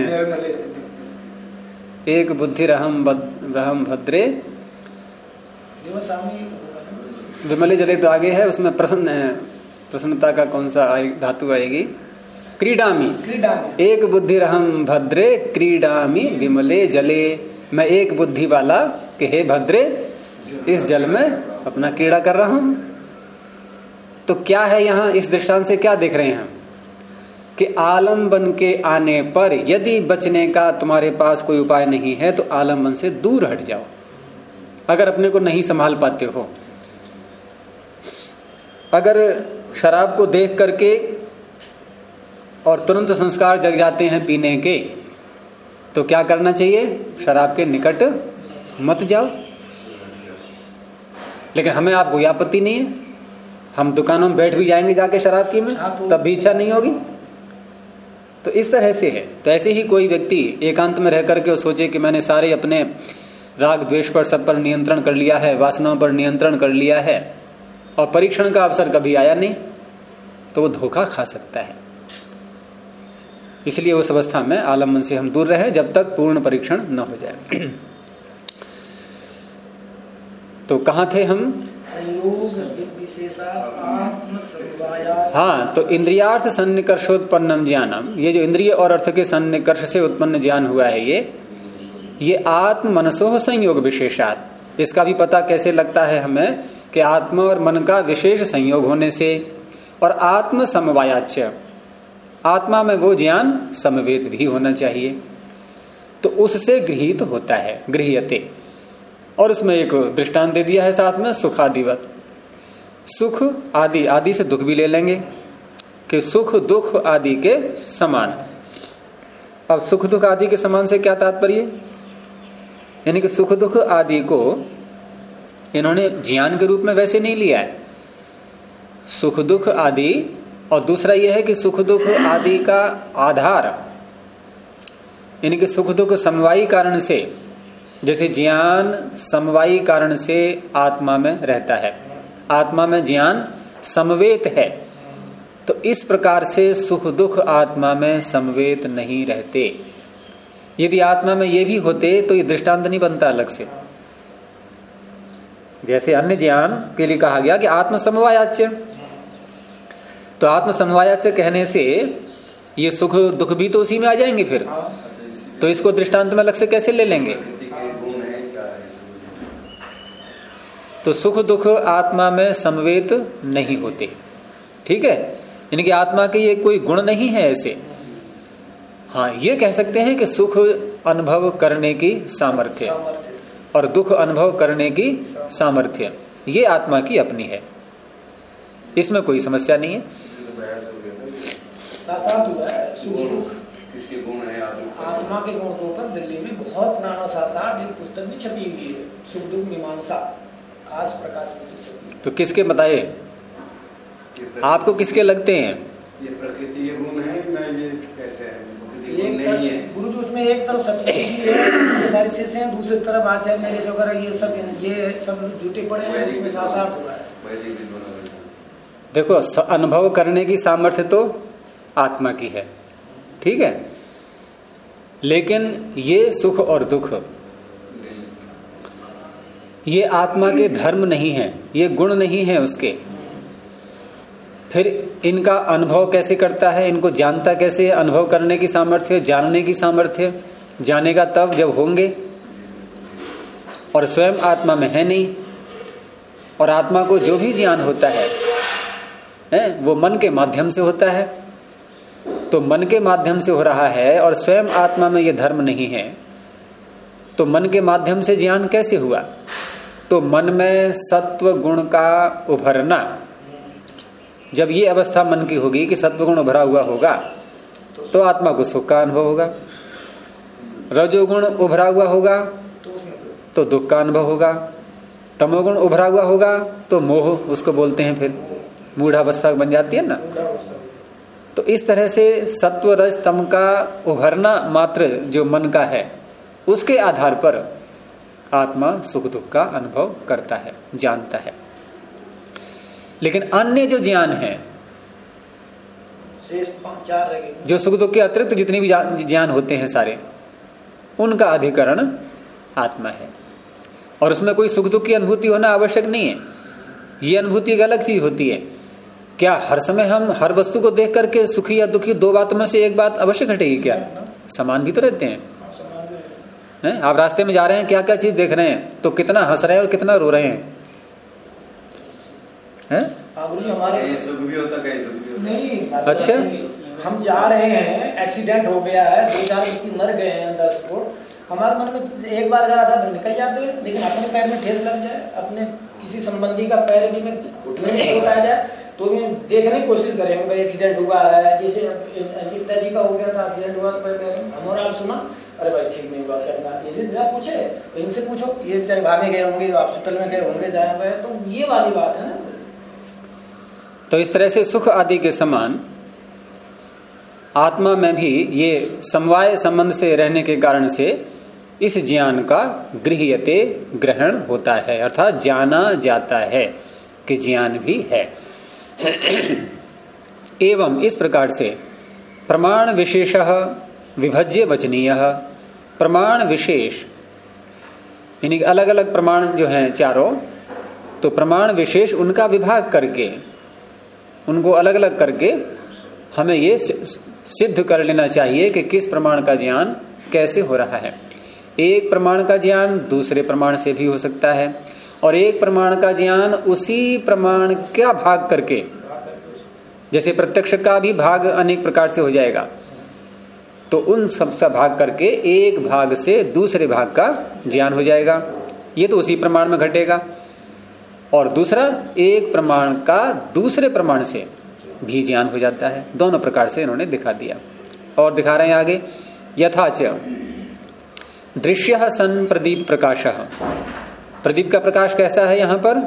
एक बुद्धि रहम भद्रे विमले जले तो आगे है, उसमें प्रसन्नता का कौन सा धातु आएगी? क्रीडामी। एक बुद्धि रहम भद्रे क्रीडामी विमले जले, मैं एक बुद्धि वाला कि हे भद्रे इस जल में अपना क्रीड़ा कर रहा हूं। तो क्या है यहां इस दृष्टांत से क्या देख रहे हैं हम कि आलम्बन के आने पर यदि बचने का तुम्हारे पास कोई उपाय नहीं है तो आलम्बन से दूर हट जाओ। अगर अपने को नहीं संभाल पाते हो, अगर शराब को देख करके और तुरंत संस्कार जग जाते हैं पीने के, तो क्या करना चाहिए? शराब के निकट मत जाओ। लेकिन हमें आप कोई आपत्ति नहीं है, हम दुकानों में बैठ भी जाएंगे जाके शराब की में, तब भी इच्छा नहीं होगी। तो इस तरह से है। तो ऐसे ही कोई व्यक्ति एकांत में रह करके सोचे कि मैंने सारे अपने राग द्वेष पर सब पर नियंत्रण कर लिया है, वासनाओं पर नियंत्रण कर लिया है, और परीक्षण का अवसर कभी आया नहीं, तो वो धोखा खा सकता है। इसलिए उस अवस्था में आलम्बन से हम दूर रहे जब तक पूर्ण परीक्षण न हो जाए। तो कहाँ थे हम? हाँ, तो इंद्रियार्थ सन्निकर्षोत्पन्नम ज्ञानम, ये जो इंद्रिय और अर्थ के सन्निकर्ष से उत्पन्न ज्ञान हुआ है ये आत्म मनसो संयोग विशेषात। इसका भी पता कैसे लगता है हमें कि आत्मा और मन का विशेष संयोग होने से, और आत्म समवायाच्य, आत्मा में वो ज्ञान समवेत भी होना चाहिए, तो उससे गृहीत होता है, गृह्यते। और उसमें एक दृष्टांत दे दिया है साथ में सुखादिवत। सुख आदि, आदि से दुख भी ले लेंगे कि सुख दुख आदि के समान। अब सुख दुख आदि के समान से क्या तात्पर्य? यानी कि सुख दुख आदि को इन्होंने ज्ञान के रूप में वैसे नहीं लिया है, सुख दुख आदि। और दूसरा यह है कि सुख दुख आदि का आधार, यानी कि सुख दुख समवायी कारण से, जैसे ज्ञान समवायी कारण से आत्मा में रहता है, आत्मा में ज्ञान समवेत है, तो इस प्रकार से सुख दुख आत्मा में समवेत नहीं रहते। यदि आत्मा में ये भी होते तो ये दृष्टांत नहीं बनता अलग से। जैसे अन्य ज्ञान के लिए कहा गया कि आत्म समवायाच्य, तो आत्म समवायाच्य कहने से ये सुख दुख भी तो उसी में आ जाएंगे फिर, तो इसको दृष्टांत में अलग से कैसे ले लेंगे? तो सुख दुख आत्मा में समवेत नहीं होते, ठीक है। यानी कि आत्मा के ये कोई गुण नहीं है ऐसे। हाँ, ये कह सकते हैं कि सुख अनुभव करने की सामर्थ्य और दुख अनुभव करने की सामर्थ्य ये आत्मा की अपनी है, इसमें कोई समस्या नहीं है। किसके गुण है? आत्मा के गुण के ऊपर दिल्ली में बहुत पुराना 7-8 एक पुस्तक भी छपी हुई है, सुख दुख मीमांसा, आज प्रकाश में। तो किसके बताए आपको, किसके लगते हैं? ये प्रकृति के गुण है ना, ये कैसे है? नहीं है गुरु जी, उसमें एक तरफ सत्य है, ये सारी चीजें हैं, दूसरी तरफ आचार्य मेरे जो कर ये सब झूठे पड़े हैं, इसमें साथ हुआ है। देखो, अनुभव करने की सामर्थ्य तो आत्मा की है, ठीक है, लेकिन ये सुख और दुख ये आत्मा के धर्म नहीं है, ये गुण नहीं है उसके। फिर इनका अनुभव कैसे करता है, इनको जानता कैसे है? अनुभव करने की सामर्थ्य, जानने की सामर्थ्य जानेगा तब जब होंगे, और स्वयं आत्मा में है नहीं। और आत्मा को जो भी ज्ञान होता है वो मन के माध्यम से होता है। तो मन के माध्यम से हो रहा है और स्वयं आत्मा में ये धर्म नहीं है, तो मन के माध्यम से ज्ञान कैसे हुआ? तो मन में सत्व गुण का उभरना, जब ये अवस्था मन की होगी कि सत्व गुण उभरा हुआ होगा तो आत्मा को सुख का अनुभव होगा। रजोगुण उभरा हुआ होगा तो दुख का अनुभव होगा। तमोगुण उभरा हुआ होगा तो मोह उसको बोलते हैं, फिर मूढ़ावस्था बन जाती है ना। तो इस तरह से सत्व रज तम का उभरना मात्र जो मन का है, उसके आधार पर आत्मा सुख दुख का अनुभव करता है, जानता है। लेकिन अन्य जो ज्ञान है, जो सुख दुख के अतिरिक्त जितने भी ज्ञान होते हैं सारे, उनका अधिकरण आत्मा है। और उसमें कोई सुख दुख की अनुभूति होना आवश्यक नहीं है। ये अनुभूति एक अलग चीज होती है। क्या हर समय हम हर वस्तु को देख करके सुखी या दुखी दो बातों में से एक बात अवश्य घटेगी? क्या समान भी तो रहते हैं? आप रास्ते में जा रहे हैं, क्या क्या चीज देख रहे हैं, तो कितना हंस रहे हैं और कितना रो रहे हैं? हमारे सुख भी होता, कहीं दुख भी होता। नहीं, अच्छा, हम जा रहे हैं, एक्सीडेंट हो गया है, 2-4 व्यक्ति मर गए हैं 10 स्पॉट, हमारे मन में एक बार जरा सा निकल जाते हैं, लेकिन अपने पैर में ठेस लग जाए, अपने किसी संबंधी का पैर भी में घुटने में चोट आ जाए, तो भी देखने की कोशिश करेंगे भाई एक्सीडेंट हुआ है। जैसे अंकिता जी का हो गया था, एक्सीडेंट हुआ, हमारा आप सुना, अरे भाई ठीक नहीं हुआ, करना इसे बिना पूछे, इनसे पूछो, ये बेचारे भागे गए होंगे, हॉस्पिटल में गए होंगे, जाए हुए, तो ये वाली बात है ना। तो इस तरह से सुख आदि के समान आत्मा में भी ये समवाय संबंध से रहने के कारण से इस ज्ञान का गृह्यते ग्रहण होता है, अर्थात जाना जाता है कि ज्ञान भी है। एवं इस प्रकार से प्रमाण विशेषः विभज्य वचनीयः, प्रमाण विशेष यानी अलग अलग प्रमाण जो हैं चारों, तो प्रमाण विशेष उनका विभाग करके, उनको अलग अलग करके हमें ये सिद्ध कर लेना चाहिए कि किस प्रमाण का ज्ञान कैसे हो रहा है। एक प्रमाण का ज्ञान दूसरे प्रमाण से भी हो सकता है, और एक प्रमाण का ज्ञान उसी प्रमाण का भाग करके, जैसे प्रत्यक्ष का भी भाग अनेक प्रकार से हो जाएगा, तो उन सबका भाग करके एक भाग से दूसरे भाग का ज्ञान हो जाएगा। ये तो उसी प्रमाण में घटेगा। और दूसरा, एक प्रमाण का दूसरे प्रमाण से भी ज्ञान हो जाता है। दोनों प्रकार से इन्होंने दिखा दिया और दिखा रहे हैं आगे। यथाच दृश्य सन प्रदीप प्रकाश, प्रदीप का प्रकाश कैसा है यहाँ पर?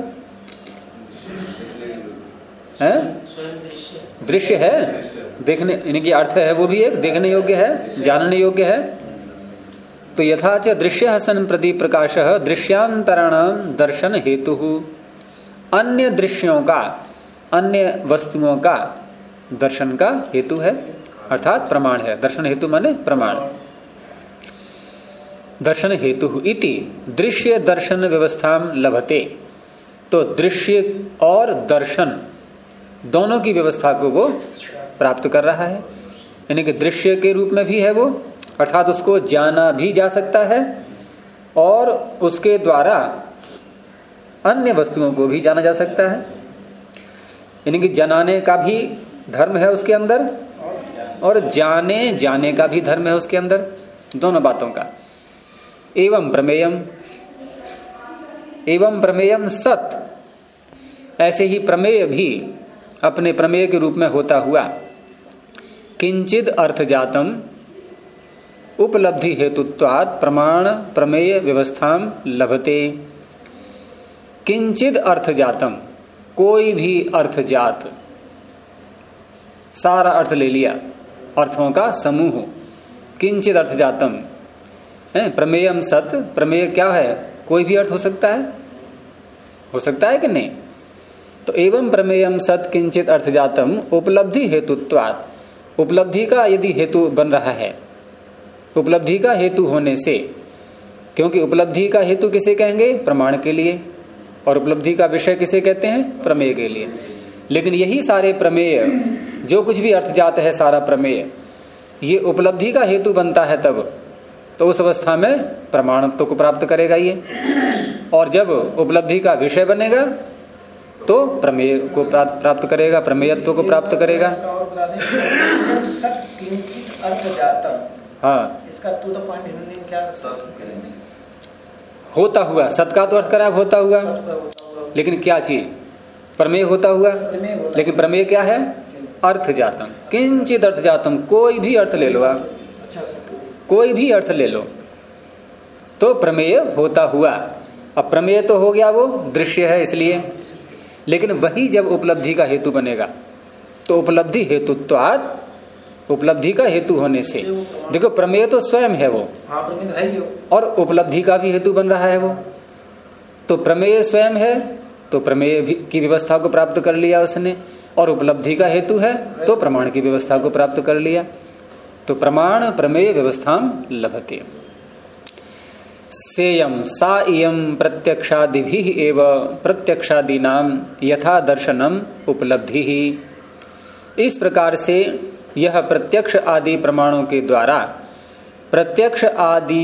है दृश्य है, देखने यानी कि अर्थ है, वो भी एक देखने योग्य है, जानने योग्य है। तो यथाच दृश्य सन प्रदीप प्रकाश दृश्यांतरण दर्शन हेतु, अन्य दृश्यों का, अन्य वस्तुओं का दर्शन का हेतु है, अर्थात प्रमाण है। दर्शन हेतु माने प्रमाण। दर्शन हेतु इति दृश्य दर्शन व्यवस्था लभते, तो दृश्य और दर्शन दोनों की व्यवस्था को वो प्राप्त कर रहा है। यानी कि दृश्य के रूप में भी है वो, अर्थात उसको जाना भी जा सकता है और उसके द्वारा अन्य वस्तुओं को भी जाना जा सकता है। यानी कि जनाने का भी धर्म है उसके अंदर और जाने जाने का भी धर्म है उसके अंदर, दोनों बातों का। एवं प्रमेयम सत, ऐसे ही प्रमेय भी अपने प्रमेय के रूप में होता हुआ किंचिद अर्थ जातम उपलब्धि हेतुत्वात् प्रमाण प्रमेय व्यवस्था लभते। किंचिद अर्थ जातम, कोई भी अर्थ जात, सारा अर्थ ले लिया, अर्थों का समूह। किंचिद अर्थ जातम है प्रमेयम सत, प्रमेय क्या है? कोई भी अर्थ हो सकता है कि नहीं? तो एवं प्रमेयम सत किंचित अर्थ जातम उपलब्धि हेतुत्वात्, उपलब्धि का यदि हेतु बन रहा है, उपलब्धि का हेतु होने से क्योंकि उपलब्धि का हेतु किसे कहेंगे? प्रमाण के लिए, और उपलब्धि का विषय किसे कहते हैं? प्रमेय के लिए। लेकिन यही सारे प्रमेय, जो कुछ भी अर्थजात है सारा प्रमेय, ये उपलब्धि का हेतु बनता है तब, तो उस अवस्था में प्रमाणत्व को प्राप्त करेगा ये। और जब उपलब्धि का विषय बनेगा तो प्रमेय को प्राप्त करेगा, प्रमेयत्व को प्राप्त करेगा। हाँ, इसका टू द पॉइंट हिंदी में क्या? होता हुआ। सत का तो अर्थ करा होता हुआ, लेकिन क्या चीज? प्रमेय होता हुआ। लेकिन प्रमेय क्या है? अर्थ जातम, किंचित अर्थ जातम। कोई भी अर्थ ले लो आप, कोई भी अर्थ ले लो तो प्रमेय होता हुआ। अब प्रमेय तो हो गया, वो दृश्य है इसलिए, लेकिन वही जब उपलब्धि का हेतु बनेगा तो उपलब्धि हेतुत्वात्, उपलब्धि का हेतु होने से, देखो प्रमेय तो स्वयं है वो, और उपलब्धि का भी हेतु बन रहा है वो। तो प्रमेय स्वयं है तो प्रमेय की व्यवस्था को प्राप्त कर लिया उसने, और उपलब्धि का हेतु है तो प्रमाण की व्यवस्था को प्राप्त कर लिया। तो प्रमाण प्रमेय व्यवस्थाम लभते। सेयम सा इयम प्रत्यक्षादिभिः एव प्रत्यक्षादीनाम यथा दर्शनम उपलब्धि ही। इस प्रकार से यह प्रत्यक्ष आदि प्रमाणों के द्वारा प्रत्यक्ष आदि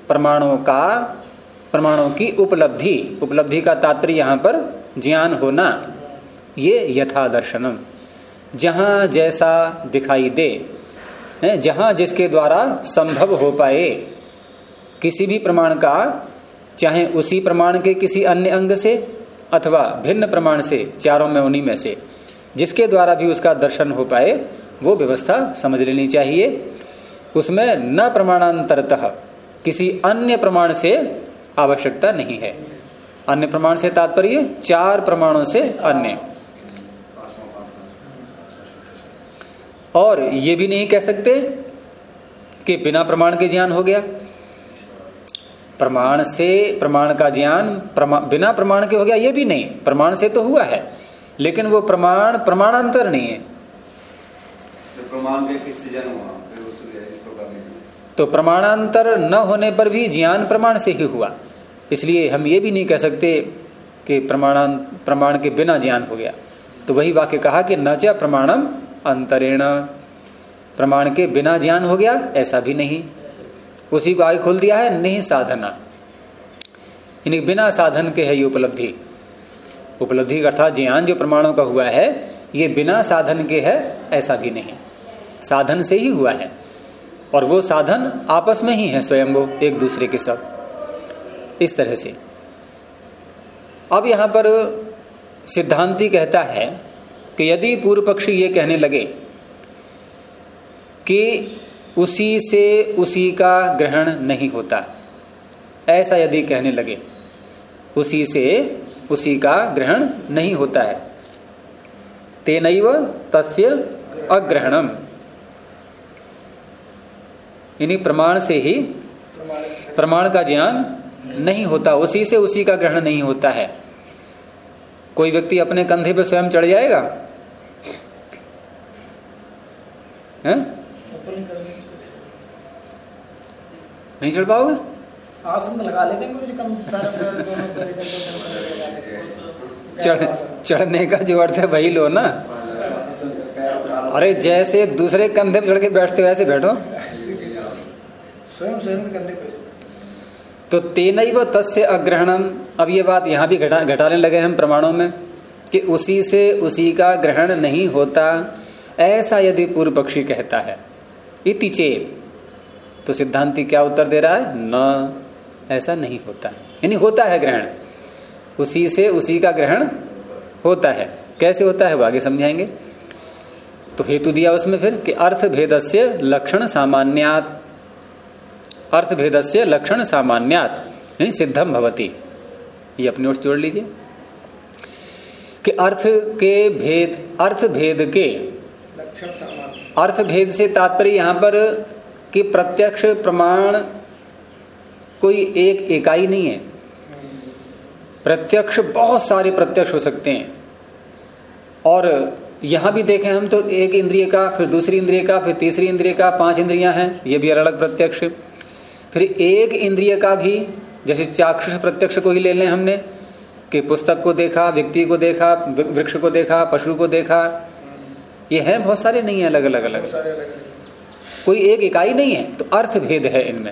प्रमाणों की उपलब्धि, उपलब्धि का तात्पर्य यहाँ पर ज्ञान होना, ये यथा दर्शनम, जहां जैसा दिखाई दे, जहां जिसके द्वारा संभव हो पाए किसी भी प्रमाण का, चाहे उसी प्रमाण के किसी अन्य अंग से अथवा भिन्न प्रमाण से, चारों में उन्हीं में से जिसके द्वारा भी उसका दर्शन हो पाए, वो व्यवस्था समझ लेनी चाहिए। उसमें न प्रमाणांतरतः किसी अन्य प्रमाण से आवश्यकता नहीं है। अन्य प्रमाण से तात्पर्य चार प्रमाणों से अन्य। और ये भी नहीं कह सकते कि बिना प्रमाण के ज्ञान हो गया। प्रमाण से प्रमाण का ज्ञान बिना प्रमाण के हो गया, ये भी नहीं। प्रमाण से तो हुआ है, लेकिन वो प्रमाण प्रमाणांतर नहीं है। प्रमाण के किससे जन्म हुआ, फिर इस प्रकार नहीं। तो प्रमाणांतर न होने पर भी ज्ञान प्रमाण से ही हुआ, इसलिए हम ये भी नहीं कह सकते कि प्रमाण के बिना ज्ञान हो गया। तो वही वाक्य कहा कि न च प्रमाणम अंतरेण, प्रमाण के बिना ज्ञान हो गया, ऐसा भी नहीं। उसी को आगे खोल दिया है नहीं साधना, यानी बिना साधन के है ये उपलब्धि। उपलब्धि अर्थात ज्ञान जो प्रमाणों का हुआ है, ये बिना साधन के है, ऐसा भी नहीं। साधन से ही हुआ है, और वो साधन आपस में ही है स्वयं, वो एक दूसरे के साथ। इस तरह से अब यहां पर सिद्धांती कहता है कि यदि पूर्व पक्षी ये कहने लगे कि उसी से उसी का ग्रहण नहीं होता, ऐसा यदि कहने लगे, उसी से उसी का ग्रहण नहीं होता है, तेनैव तस्य अग्रहणम, यानी प्रमाण से ही प्रमाण का ज्ञान नहीं होता, उसी से उसी का ग्रहण नहीं होता है। कोई व्यक्ति अपने कंधे पे स्वयं चढ़ जाएगा? नहीं चढ़ पाओगे? आसन लगा लेते हैं चढ़ने का जो अर्थ है वही लो ना। अरे जैसे दूसरे कंधे पे चढ़ के बैठते हो वैसे बैठो, स्वयं कंधे पे। तो तेनैव तस्य अग्रहणम। अब ये बात यहां भी घटाने लगे हम प्रमाणों में कि उसी से उसी का ग्रहण नहीं होता, ऐसा यदि पूर्व पक्षी कहता है, इति चेत्, तो सिद्धांती क्या उत्तर दे रहा है? न, ऐसा नहीं होता, यानी होता है ग्रहण, उसी से उसी का ग्रहण होता है। कैसे होता है वो आगे समझाएंगे। तो हेतु दिया उसमें फिर कि अर्थ भेदस्य लक्षण सामान्यात्, अर्थ भेदस्य लक्षण सामान्यात् सिद्धम भवति। ये अपनी ओर से जोड़ लीजिए कि अर्थ भेद के लक्षण सामान्य, अर्थ भेद से तात्पर्य यहां पर कि प्रत्यक्ष प्रमाण कोई एक इकाई नहीं है। प्रत्यक्ष बहुत सारे प्रत्यक्ष हो सकते हैं, और यहां भी देखें हम तो एक इंद्रिय का, फिर दूसरी इंद्रिय का, फिर तीसरी इंद्रिय का, 5 इंद्रियां हैं, ये भी अलग अलग प्रत्यक्ष। फिर एक इंद्रिय का भी, जैसे चाक्षुष प्रत्यक्ष को ही ले लें हमने, कि पुस्तक को देखा, व्यक्ति को देखा, वृक्ष को देखा, पशु को देखा, ये है बहुत सारे नहीं है, अलग अलग अलग, कोई एक इकाई नहीं है। तो अर्थ भेद है इनमें,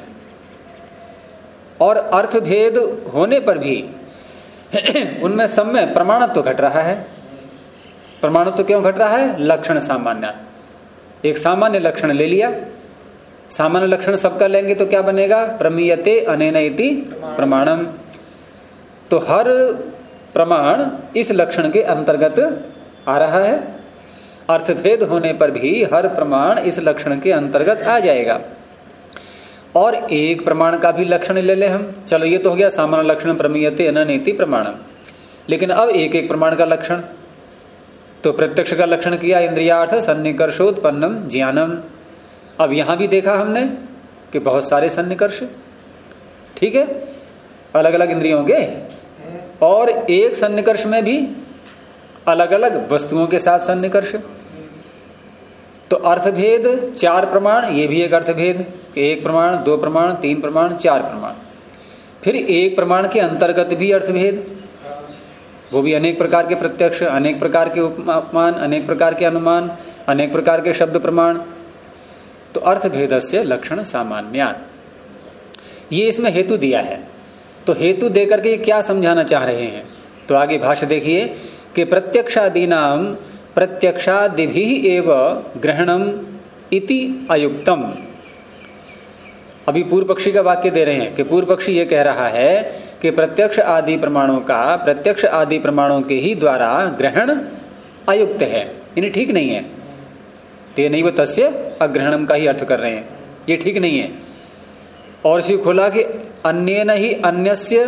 और अर्थ भेद होने पर भी उनमें सब में प्रमाणत्व घट रहा है। प्रमाणत्व क्यों घट रहा है? लक्षण सामान्य, एक सामान्य लक्षण ले लिया, सामान्य लक्षण सबका लेंगे तो क्या बनेगा? प्रमीयते अनेन इति प्रमाणम। तो हर प्रमाण इस लक्षण के अंतर्गत आ रहा है। अर्थभेद होने पर भी हर प्रमाण इस लक्षण के अंतर्गत आ जाएगा। और एक प्रमाण का भी लक्षण ले ले हम, चलो ये तो हो गया सामान्य लक्षण प्रमीयते अनेन इति प्रमाणम। लेकिन अब एक एक प्रमाण का लक्षण, तो प्रत्यक्ष का लक्षण किया इंद्रियार्थ सन्निकर्षोत्पन्नम ज्ञानम। अब यहां भी देखा हमने कि बहुत सारे सन्निकर्ष, ठीक है, अलग अलग इंद्रियों के, और एक सन्निकर्ष में भी अलग अलग वस्तुओं के साथ सन्निकर्ष। तो अर्थभेद 4 प्रमाण, ये भी एक अर्थभेद, एक प्रमाण, 2 प्रमाण, 3 प्रमाण, 4 प्रमाण। फिर एक प्रमाण के अंतर्गत भी अर्थभेद, वो भी अनेक प्रकार के प्रत्यक्ष, अनेक प्रकार के उपमान, अनेक प्रकार के अनुमान, अनेक प्रकार के शब्द प्रमाण। तो अर्थभेदस्य लक्षण सामान्यात्, ये इसमें हेतु दिया है। तो हेतु देकर के क्या समझाना चाह रहे हैं? तो आगे भाष्य देखिए कि प्रत्यक्षादीनाम प्रत्यक्षादिभि एव ग्रहणम इति अयुक्तम। अभी पूर्व पक्षी का वाक्य दे रहे हैं कि पूर्व पक्षी ये कह रहा है कि प्रत्यक्ष आदि प्रमाणों का प्रत्यक्ष आदि प्रमाणों के ही द्वारा ग्रहण अयुक्त है, यानी ठीक नहीं है। ते नहीं वो तस्य अग्रहणम का ही अर्थ कर रहे हैं, ये ठीक नहीं है। और इसी खोला कि अन्येन ही अन्यस्य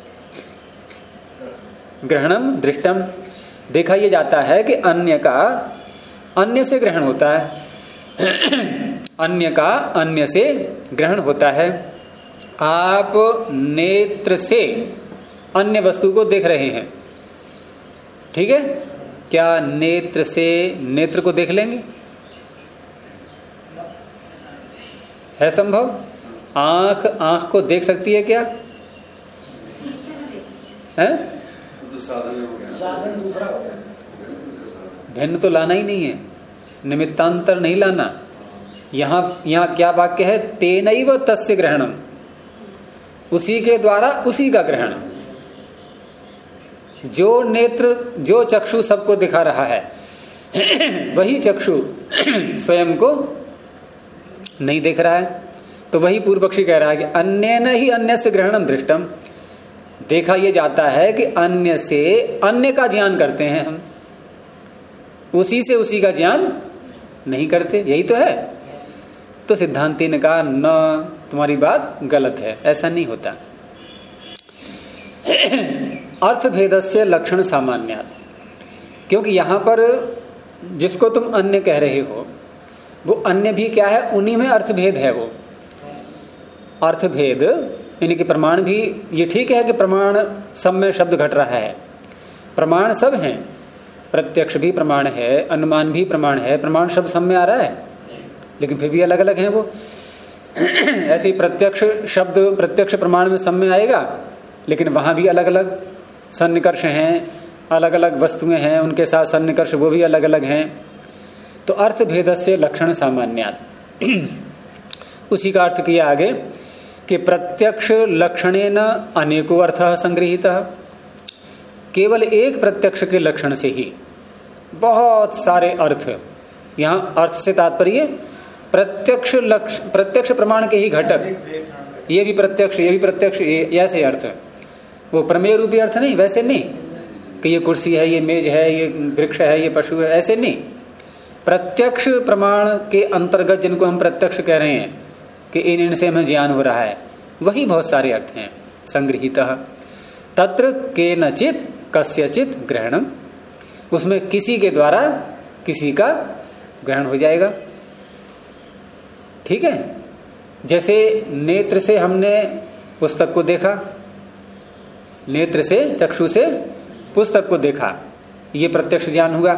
ग्रहणम दृष्टम, देखा यह जाता है कि अन्य का अन्य से ग्रहण होता है, अन्य का अन्य से ग्रहण होता है। आप नेत्र से अन्य वस्तु को देख रहे हैं, ठीक है, क्या नेत्र से नेत्र को देख लेंगे? है संभव? आंख आंख को देख सकती है क्या? है? तो साधन हो गया, साधन दूसरा हो गया। भिन्न तो लाना ही नहीं है, निमित्तांतर नहीं लाना। यहाँ क्या वाक्य है? तेनैव तस्य ग्रहणम, उसी के द्वारा उसी का ग्रहण। जो नेत्र, जो चक्षु सबको दिखा रहा है, वही चक्षु स्वयं को नहीं देख रहा है। तो वही पूर्व पक्षी कह रहा है कि अन्येन ही अन्यस्य ग्रहणम दृष्टम, देखा यह जाता है कि अन्य से अन्य का ज्ञान करते हैं हम, उसी से उसी का ज्ञान नहीं करते, यही तो है। तो सिद्धांति ने कहा न, तुम्हारी बात गलत है, ऐसा नहीं होता। अर्थभेदस्य लक्षण सामान्यात्, क्योंकि यहां पर जिसको तुम अन्य कह रहे हो वो अन्य भी क्या है? उन्हीं में अर्थभेद है। वो अर्थभेद यानी कि प्रमाण भी, ये ठीक है कि प्रमाण सब में शब्द घट रहा है, प्रमाण सब हैं, प्रत्यक्ष भी प्रमाण है, अनुमान भी प्रमाण है, प्रमाण शब्द सब में आ रहा है, लेकिन फिर भी अलग अलग हैं वो। ऐसे ही प्रत्यक्ष शब्द प्रत्यक्ष प्रमाण में सब में आएगा, लेकिन वहां भी अलग अलग सन्निकर्ष हैं, अलग अलग वस्तुएं हैं, उनके साथ सन्निकर्ष वो भी अलग अलग हैं। तो अर्थ भेदस्य लक्षण सामान्यात्, उसी का अर्थ किया आगे कि प्रत्यक्ष लक्षणेन अनेको अर्थः संगृहीतः, केवल एक प्रत्यक्ष के लक्षण से ही बहुत सारे अर्थ, यहां अर्थ से तात्पर्य प्रत्यक्ष प्रमाण के ही घटक, ये भी प्रत्यक्ष, ये भी प्रत्यक्ष, ऐसे अर्थ, वो प्रमेय रूपी अर्थ नहीं, वैसे नहीं कि ये कुर्सी है, ये मेज है, ये वृक्ष है, ये पशु है, ऐसे नहीं। प्रत्यक्ष प्रमाण के अंतर्गत जिनको हम प्रत्यक्ष कह रहे हैं कि इनसे हमें ज्ञान हो रहा है, वही बहुत सारे अर्थ हैं। संगृहीतः तत्र केनचित् कस्यचित् ग्रहणम, उसमें किसी के द्वारा किसी का ग्रहण हो जाएगा, ठीक है। जैसे नेत्र से हमने पुस्तक को देखा, नेत्र से चक्षु से पुस्तक को देखा, ये प्रत्यक्ष ज्ञान हुआ।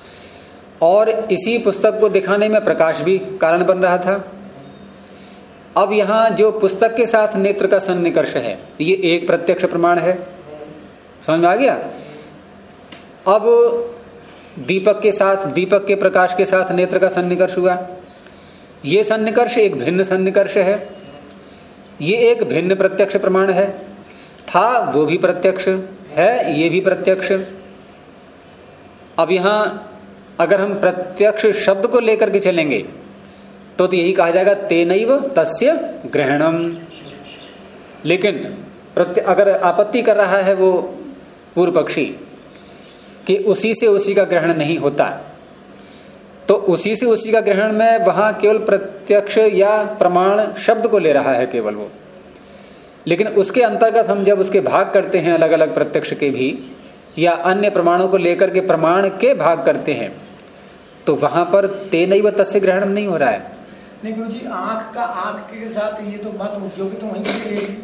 और इसी पुस्तक को दिखाने में प्रकाश भी कारण बन रहा था, अब यहां जो पुस्तक के साथ नेत्र का सन्निकर्ष है, ये एक प्रत्यक्ष प्रमाण है, समझ में आ गया। अब दीपक के साथ, दीपक के प्रकाश के साथ नेत्र का सन्निकर्ष हुआ, ये सन्निकर्ष एक भिन्न सन्निकर्ष है, ये एक भिन्न प्रत्यक्ष प्रमाण है। था वो भी प्रत्यक्ष है, ये भी प्रत्यक्ष। अब यहां अगर हम प्रत्यक्ष शब्द को लेकर के चलेंगे तो यही कहा जाएगा तेनैव तस्य ग्रहणम। लेकिन अगर आपत्ति कर रहा है वो पूर्व पक्षी कि उसी से उसी का ग्रहण नहीं होता, तो उसी से उसी का ग्रहण में वहां केवल प्रत्यक्ष या प्रमाण शब्द को ले रहा है केवल वो। लेकिन उसके अंतर्गत हम जब उसके भाग करते हैं अलग अलग प्रत्यक्ष के भी, या अन्य प्रमाणों को लेकर के प्रमाण के भाग करते हैं, तो वहां पर तेनैव तस्य ग्रहण नहीं हो रहा है। नहीं गुरु जी, आंख के साथ ये तो बात जो कि तो वहीं पर रहेगी।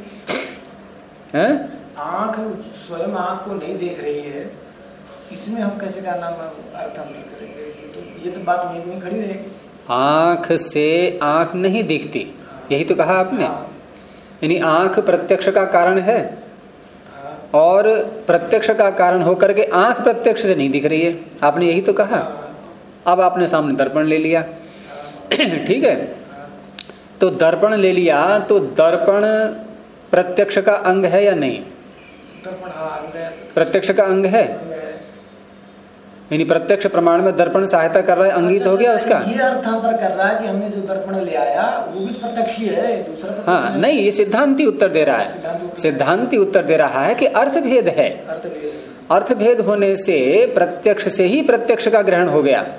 आंख स्वयं आंख को नहीं देख रही है, इसमें हम कैसे क्या नाम अर्थ अंतर करेंगे? ये तो बात वहीं खड़ी रहेगी। आंख से आंख नहीं दिखती, यही तो कहा आपने। यानी आंख प्रत्यक्ष का कारण है और प्रत्यक्ष का कारण होकर के आंख प्रत्यक्ष से नहीं दिख रही है, आपने यही तो कहा। अब आपने सामने दर्पण ले लिया, ठीक है, तो दर्पण ले लिया, तो दर्पण प्रत्यक्ष का अंग है या नहीं? दर्पण प्रत्यक्ष का अंग है, यानी प्रत्यक्ष प्रमाण में दर्पण सहायता कर रहा है, अंगित हो गया उसका। ये अर्थांतर कर रहा है कि हमने जो दर्पण ले आया वो भी प्रत्यक्ष ही है, दूसरा हाँ नहीं, ये सिद्धांति उत्तर दे रहा है, सिद्धांति उत्तर दे रहा है कि अर्थभेद है। अर्थभेद होने से प्रत्यक्ष से ही प्रत्यक्ष का ग्रहण हो गया।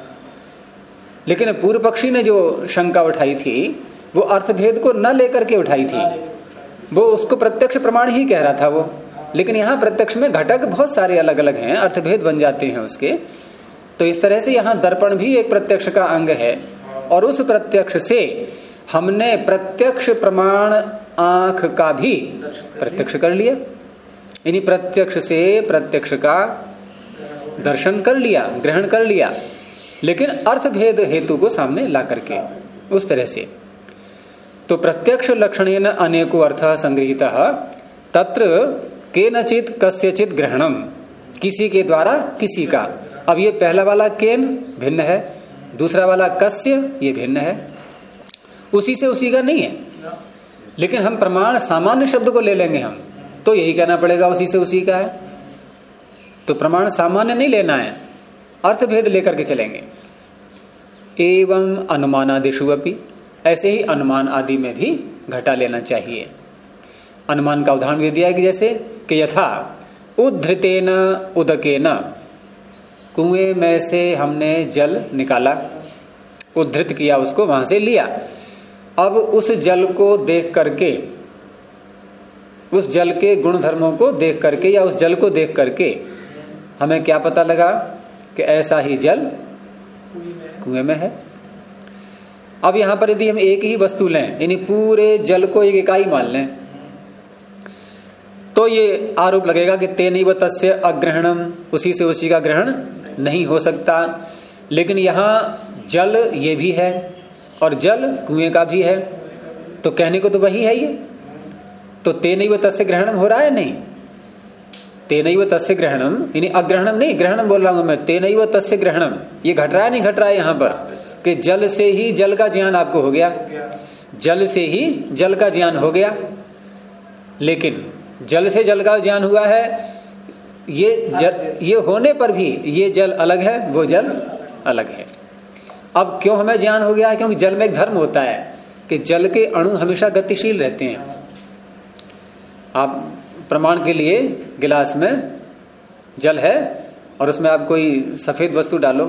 लेकिन पूर्व पक्षी ने जो शंका उठाई थी वो अर्थभेद को न लेकर के उठाई थी, वो उसको प्रत्यक्ष प्रमाण ही कह रहा था वो। लेकिन यहाँ प्रत्यक्ष में घटक बहुत सारे अलग अलग हैं, अर्थभेद बन जाते हैं उसके। तो इस तरह से यहाँ दर्पण भी एक प्रत्यक्ष का अंग है, और उस प्रत्यक्ष से हमने प्रत्यक्ष प्रमाण आंख का भी प्रत्यक्ष कर लिया, यानी प्रत्यक्ष से प्रत्यक्ष का दर्शन कर लिया, ग्रहण कर लिया, लेकिन अर्थभेद हेतु को सामने ला करके उस तरह से। तो प्रत्यक्ष लक्षणेन अनेको अर्थ संगृहीत तत्र केनचित कस्यचित ग्रहणम, किसी के द्वारा किसी का। अब ये पहला वाला केन भिन्न है, दूसरा वाला कस्य ये भिन्न है, उसी से उसी का नहीं है। लेकिन हम प्रमाण सामान्य शब्द को ले लेंगे हम, तो यही कहना पड़ेगा उसी से उसी का है। तो प्रमाण सामान्य नहीं लेना है, अर्थभेद लेकर के चलेंगे। एवं अनुमानादिषु अपि, ऐसे ही अनुमान आदि में भी घटा लेना चाहिए। अनुमान का उदाहरण दे दिया है कि जैसे कि यथा उद्धृतेन उदकेन, कुएं में से हमने जल निकाला, उद्धृत किया, उसको वहां से लिया। अब उस जल को देख करके, उस जल के गुण धर्मों को देख करके या उस जल को देख करके हमें क्या पता लगा कि ऐसा ही जल कुएं में है। अब यहां पर यदि हम एक ही वस्तु लें, यानी पूरे जल को एक इकाई मान लें, तो ये आरोप लगेगा कि तेनैव तस्य अग्रहणम, उसी से उसी का ग्रहण नहीं हो सकता। लेकिन यहां जल ये भी है और जल कुएं का भी है, तो कहने को तो वही है ये। तो तेनैव तस्य ग्रहणम हो रहा है नहीं? तेनैव तस्य ग्रहणम यानी अग्रहणम नहीं, ग्रहणम बोल रहा हूं मैं। तेनैव तस्य ग्रहणम, ये घट रहा है नहीं घट रहा है यहां पर कि जल से ही जल का ज्ञान आपको हो गया, जल से ही जल का ज्ञान हो गया। लेकिन जल से जल का ज्ञान हुआ है, ये होने पर भी ये जल अलग है, वो जल अलग है। अब क्यों हमें ज्ञान हो गया है? क्योंकि जल में एक धर्म होता है कि जल के अणु हमेशा गतिशील रहते हैं। आप प्रमाण के लिए गिलास में जल है और उसमें आप कोई सफेद वस्तु डालो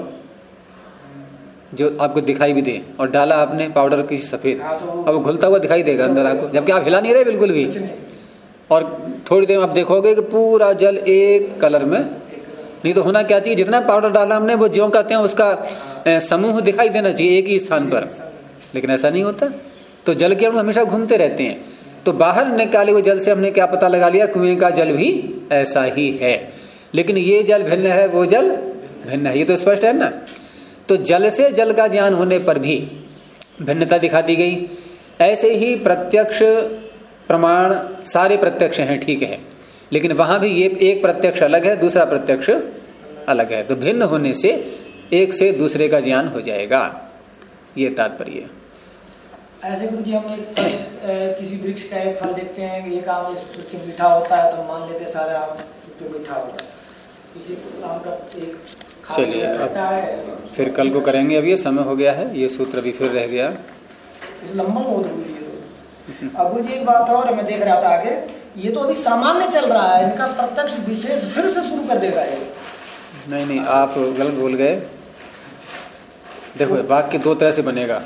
जो आपको दिखाई भी दे, और डाला आपने पाउडर की सफेद, अब घुलता हुआ दिखाई देगा अंदर आपको, जबकि आप हिला नहीं रहे बिल्कुल भी। और थोड़ी देर में आप देखोगे कि पूरा जल एक कलर में, नहीं तो होना क्या चाहिए, जितना पाउडर डाला हमने वो ज्यों कहते हैं उसका समूह दिखाई देना चाहिए एक ही स्थान पर, लेकिन ऐसा नहीं होता। तो जल के अणु हमेशा घूमते रहते हैं। तो बाहर निकाले हुए जल से हमने क्या पता लगा लिया, कुएं का जल भी ऐसा ही है, लेकिन ये जल भिन्न है, वो जल भिन्न है, ये तो स्पष्ट है ना। तो जल से जल का ज्ञान होने पर भी भिन्नता दिखा दी गई। ऐसे ही प्रत्यक्ष प्रमाण सारे प्रत्यक्ष हैं, ठीक है, लेकिन वहां भी ये एक प्रत्यक्ष अलग है, दूसरा प्रत्यक्ष अलग है, तो भिन्न होने से एक से दूसरे का ज्ञान हो जाएगा, ये तात्पर्य। ऐसे गुरु जी हम किसी वृक्ष का एक फल देखते हैं कि एक आम इस वृक्ष में मीठा होता है, तो मान लेते सारे आम तो मीठा होता है, किसी आम का एक। चलिए अब फिर कल को करेंगे, अब ये समय हो गया है, ये सूत्र भी फिर रह गया, लंबा बहुत गुरु जी। अब गुरु जी एक बात और मैं देख रहा था आगे, ये तो अभी सामान्य चल रहा है, इनका प्रत्यक्ष विशेष फिर से शुरू कर देगा ये। नहीं आप गलत बोल गए। देखो वाक्य दो तरह से बनेगा,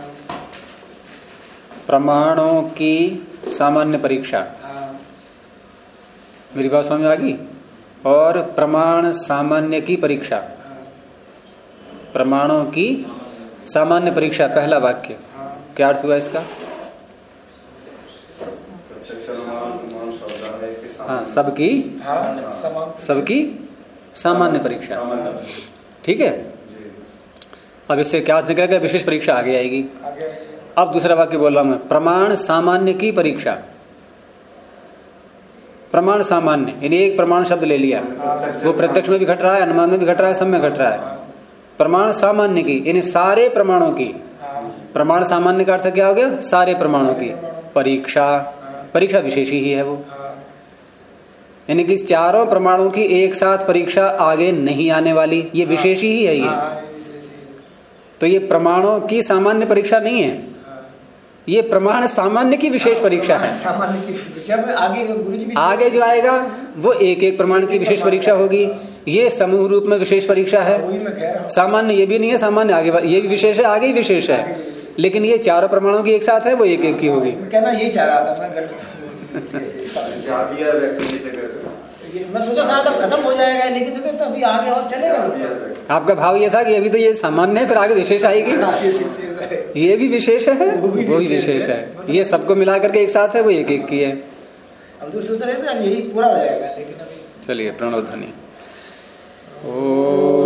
प्रमाणों की सामान्य परीक्षा, मेरी बात समझ में आ गई, और प्रमाण सामान्य की परीक्षा। प्रमाणों की सामान्य परीक्षा पहला वाक्य, क्या अर्थ हुआ इसका? हाँ, सबकी सामान्य परीक्षा, ठीक है। अब इससे क्या अर्थ निकलेगा? विशेष परीक्षा आगे आएगी। अब दूसरा वाक्य बोल रहा हूं मैं, प्रमाण सामान्य की परीक्षा। प्रमाण सामान्य यानी एक प्रमाण शब्द ले लिया, वो प्रत्यक्ष में भी घट रहा है, अनुमान में भी घट रहा है, सब में घट रहा है। प्रमाण सामान्य की यानी सारे प्रमाणों की, प्रमाण सामान्य का अर्थ क्या हो गया? सारे प्रमाणों की परीक्षा। परीक्षा विशेष ही है वो, यानी कि चारों प्रमाणों की एक साथ परीक्षा आगे नहीं आने वाली, ये विशेष ही है ये। तो ये प्रमाणों की सामान्य परीक्षा नहीं है, ये प्रमाण सामान्य की विशेष परीक्षा है। सामान्य की जब आगे गुरुजी आगे जो आएगा वो एक एक प्रमाण की विशेष परीक्षा होगी, ये समूह रूप में विशेष परीक्षा है। सामान्य ये भी नहीं है, सामान्य आगे ये भी विशेष है, आगे ही विशेष है, लेकिन ये चारों प्रमाणों की एक साथ है, वो एक एक की होगी। कहना यही चाह रहा था मैं सोचा शायद अब खत्म हो जाएगा, लेकिन देखो तो अभी आगे और चलेगा। आपका भाव ये था कि अभी तो ये सामान्य है, फिर आगे विशेष आएगी। ये भी विशेष है, वो भी विशेष है, ये सबको मिला करके एक साथ है, वो एक एक की है। अब तो सोच रहे थे यही पूरा हो जाएगा, लेकिन अभी चलिए प्रणव ध्वनि। ओ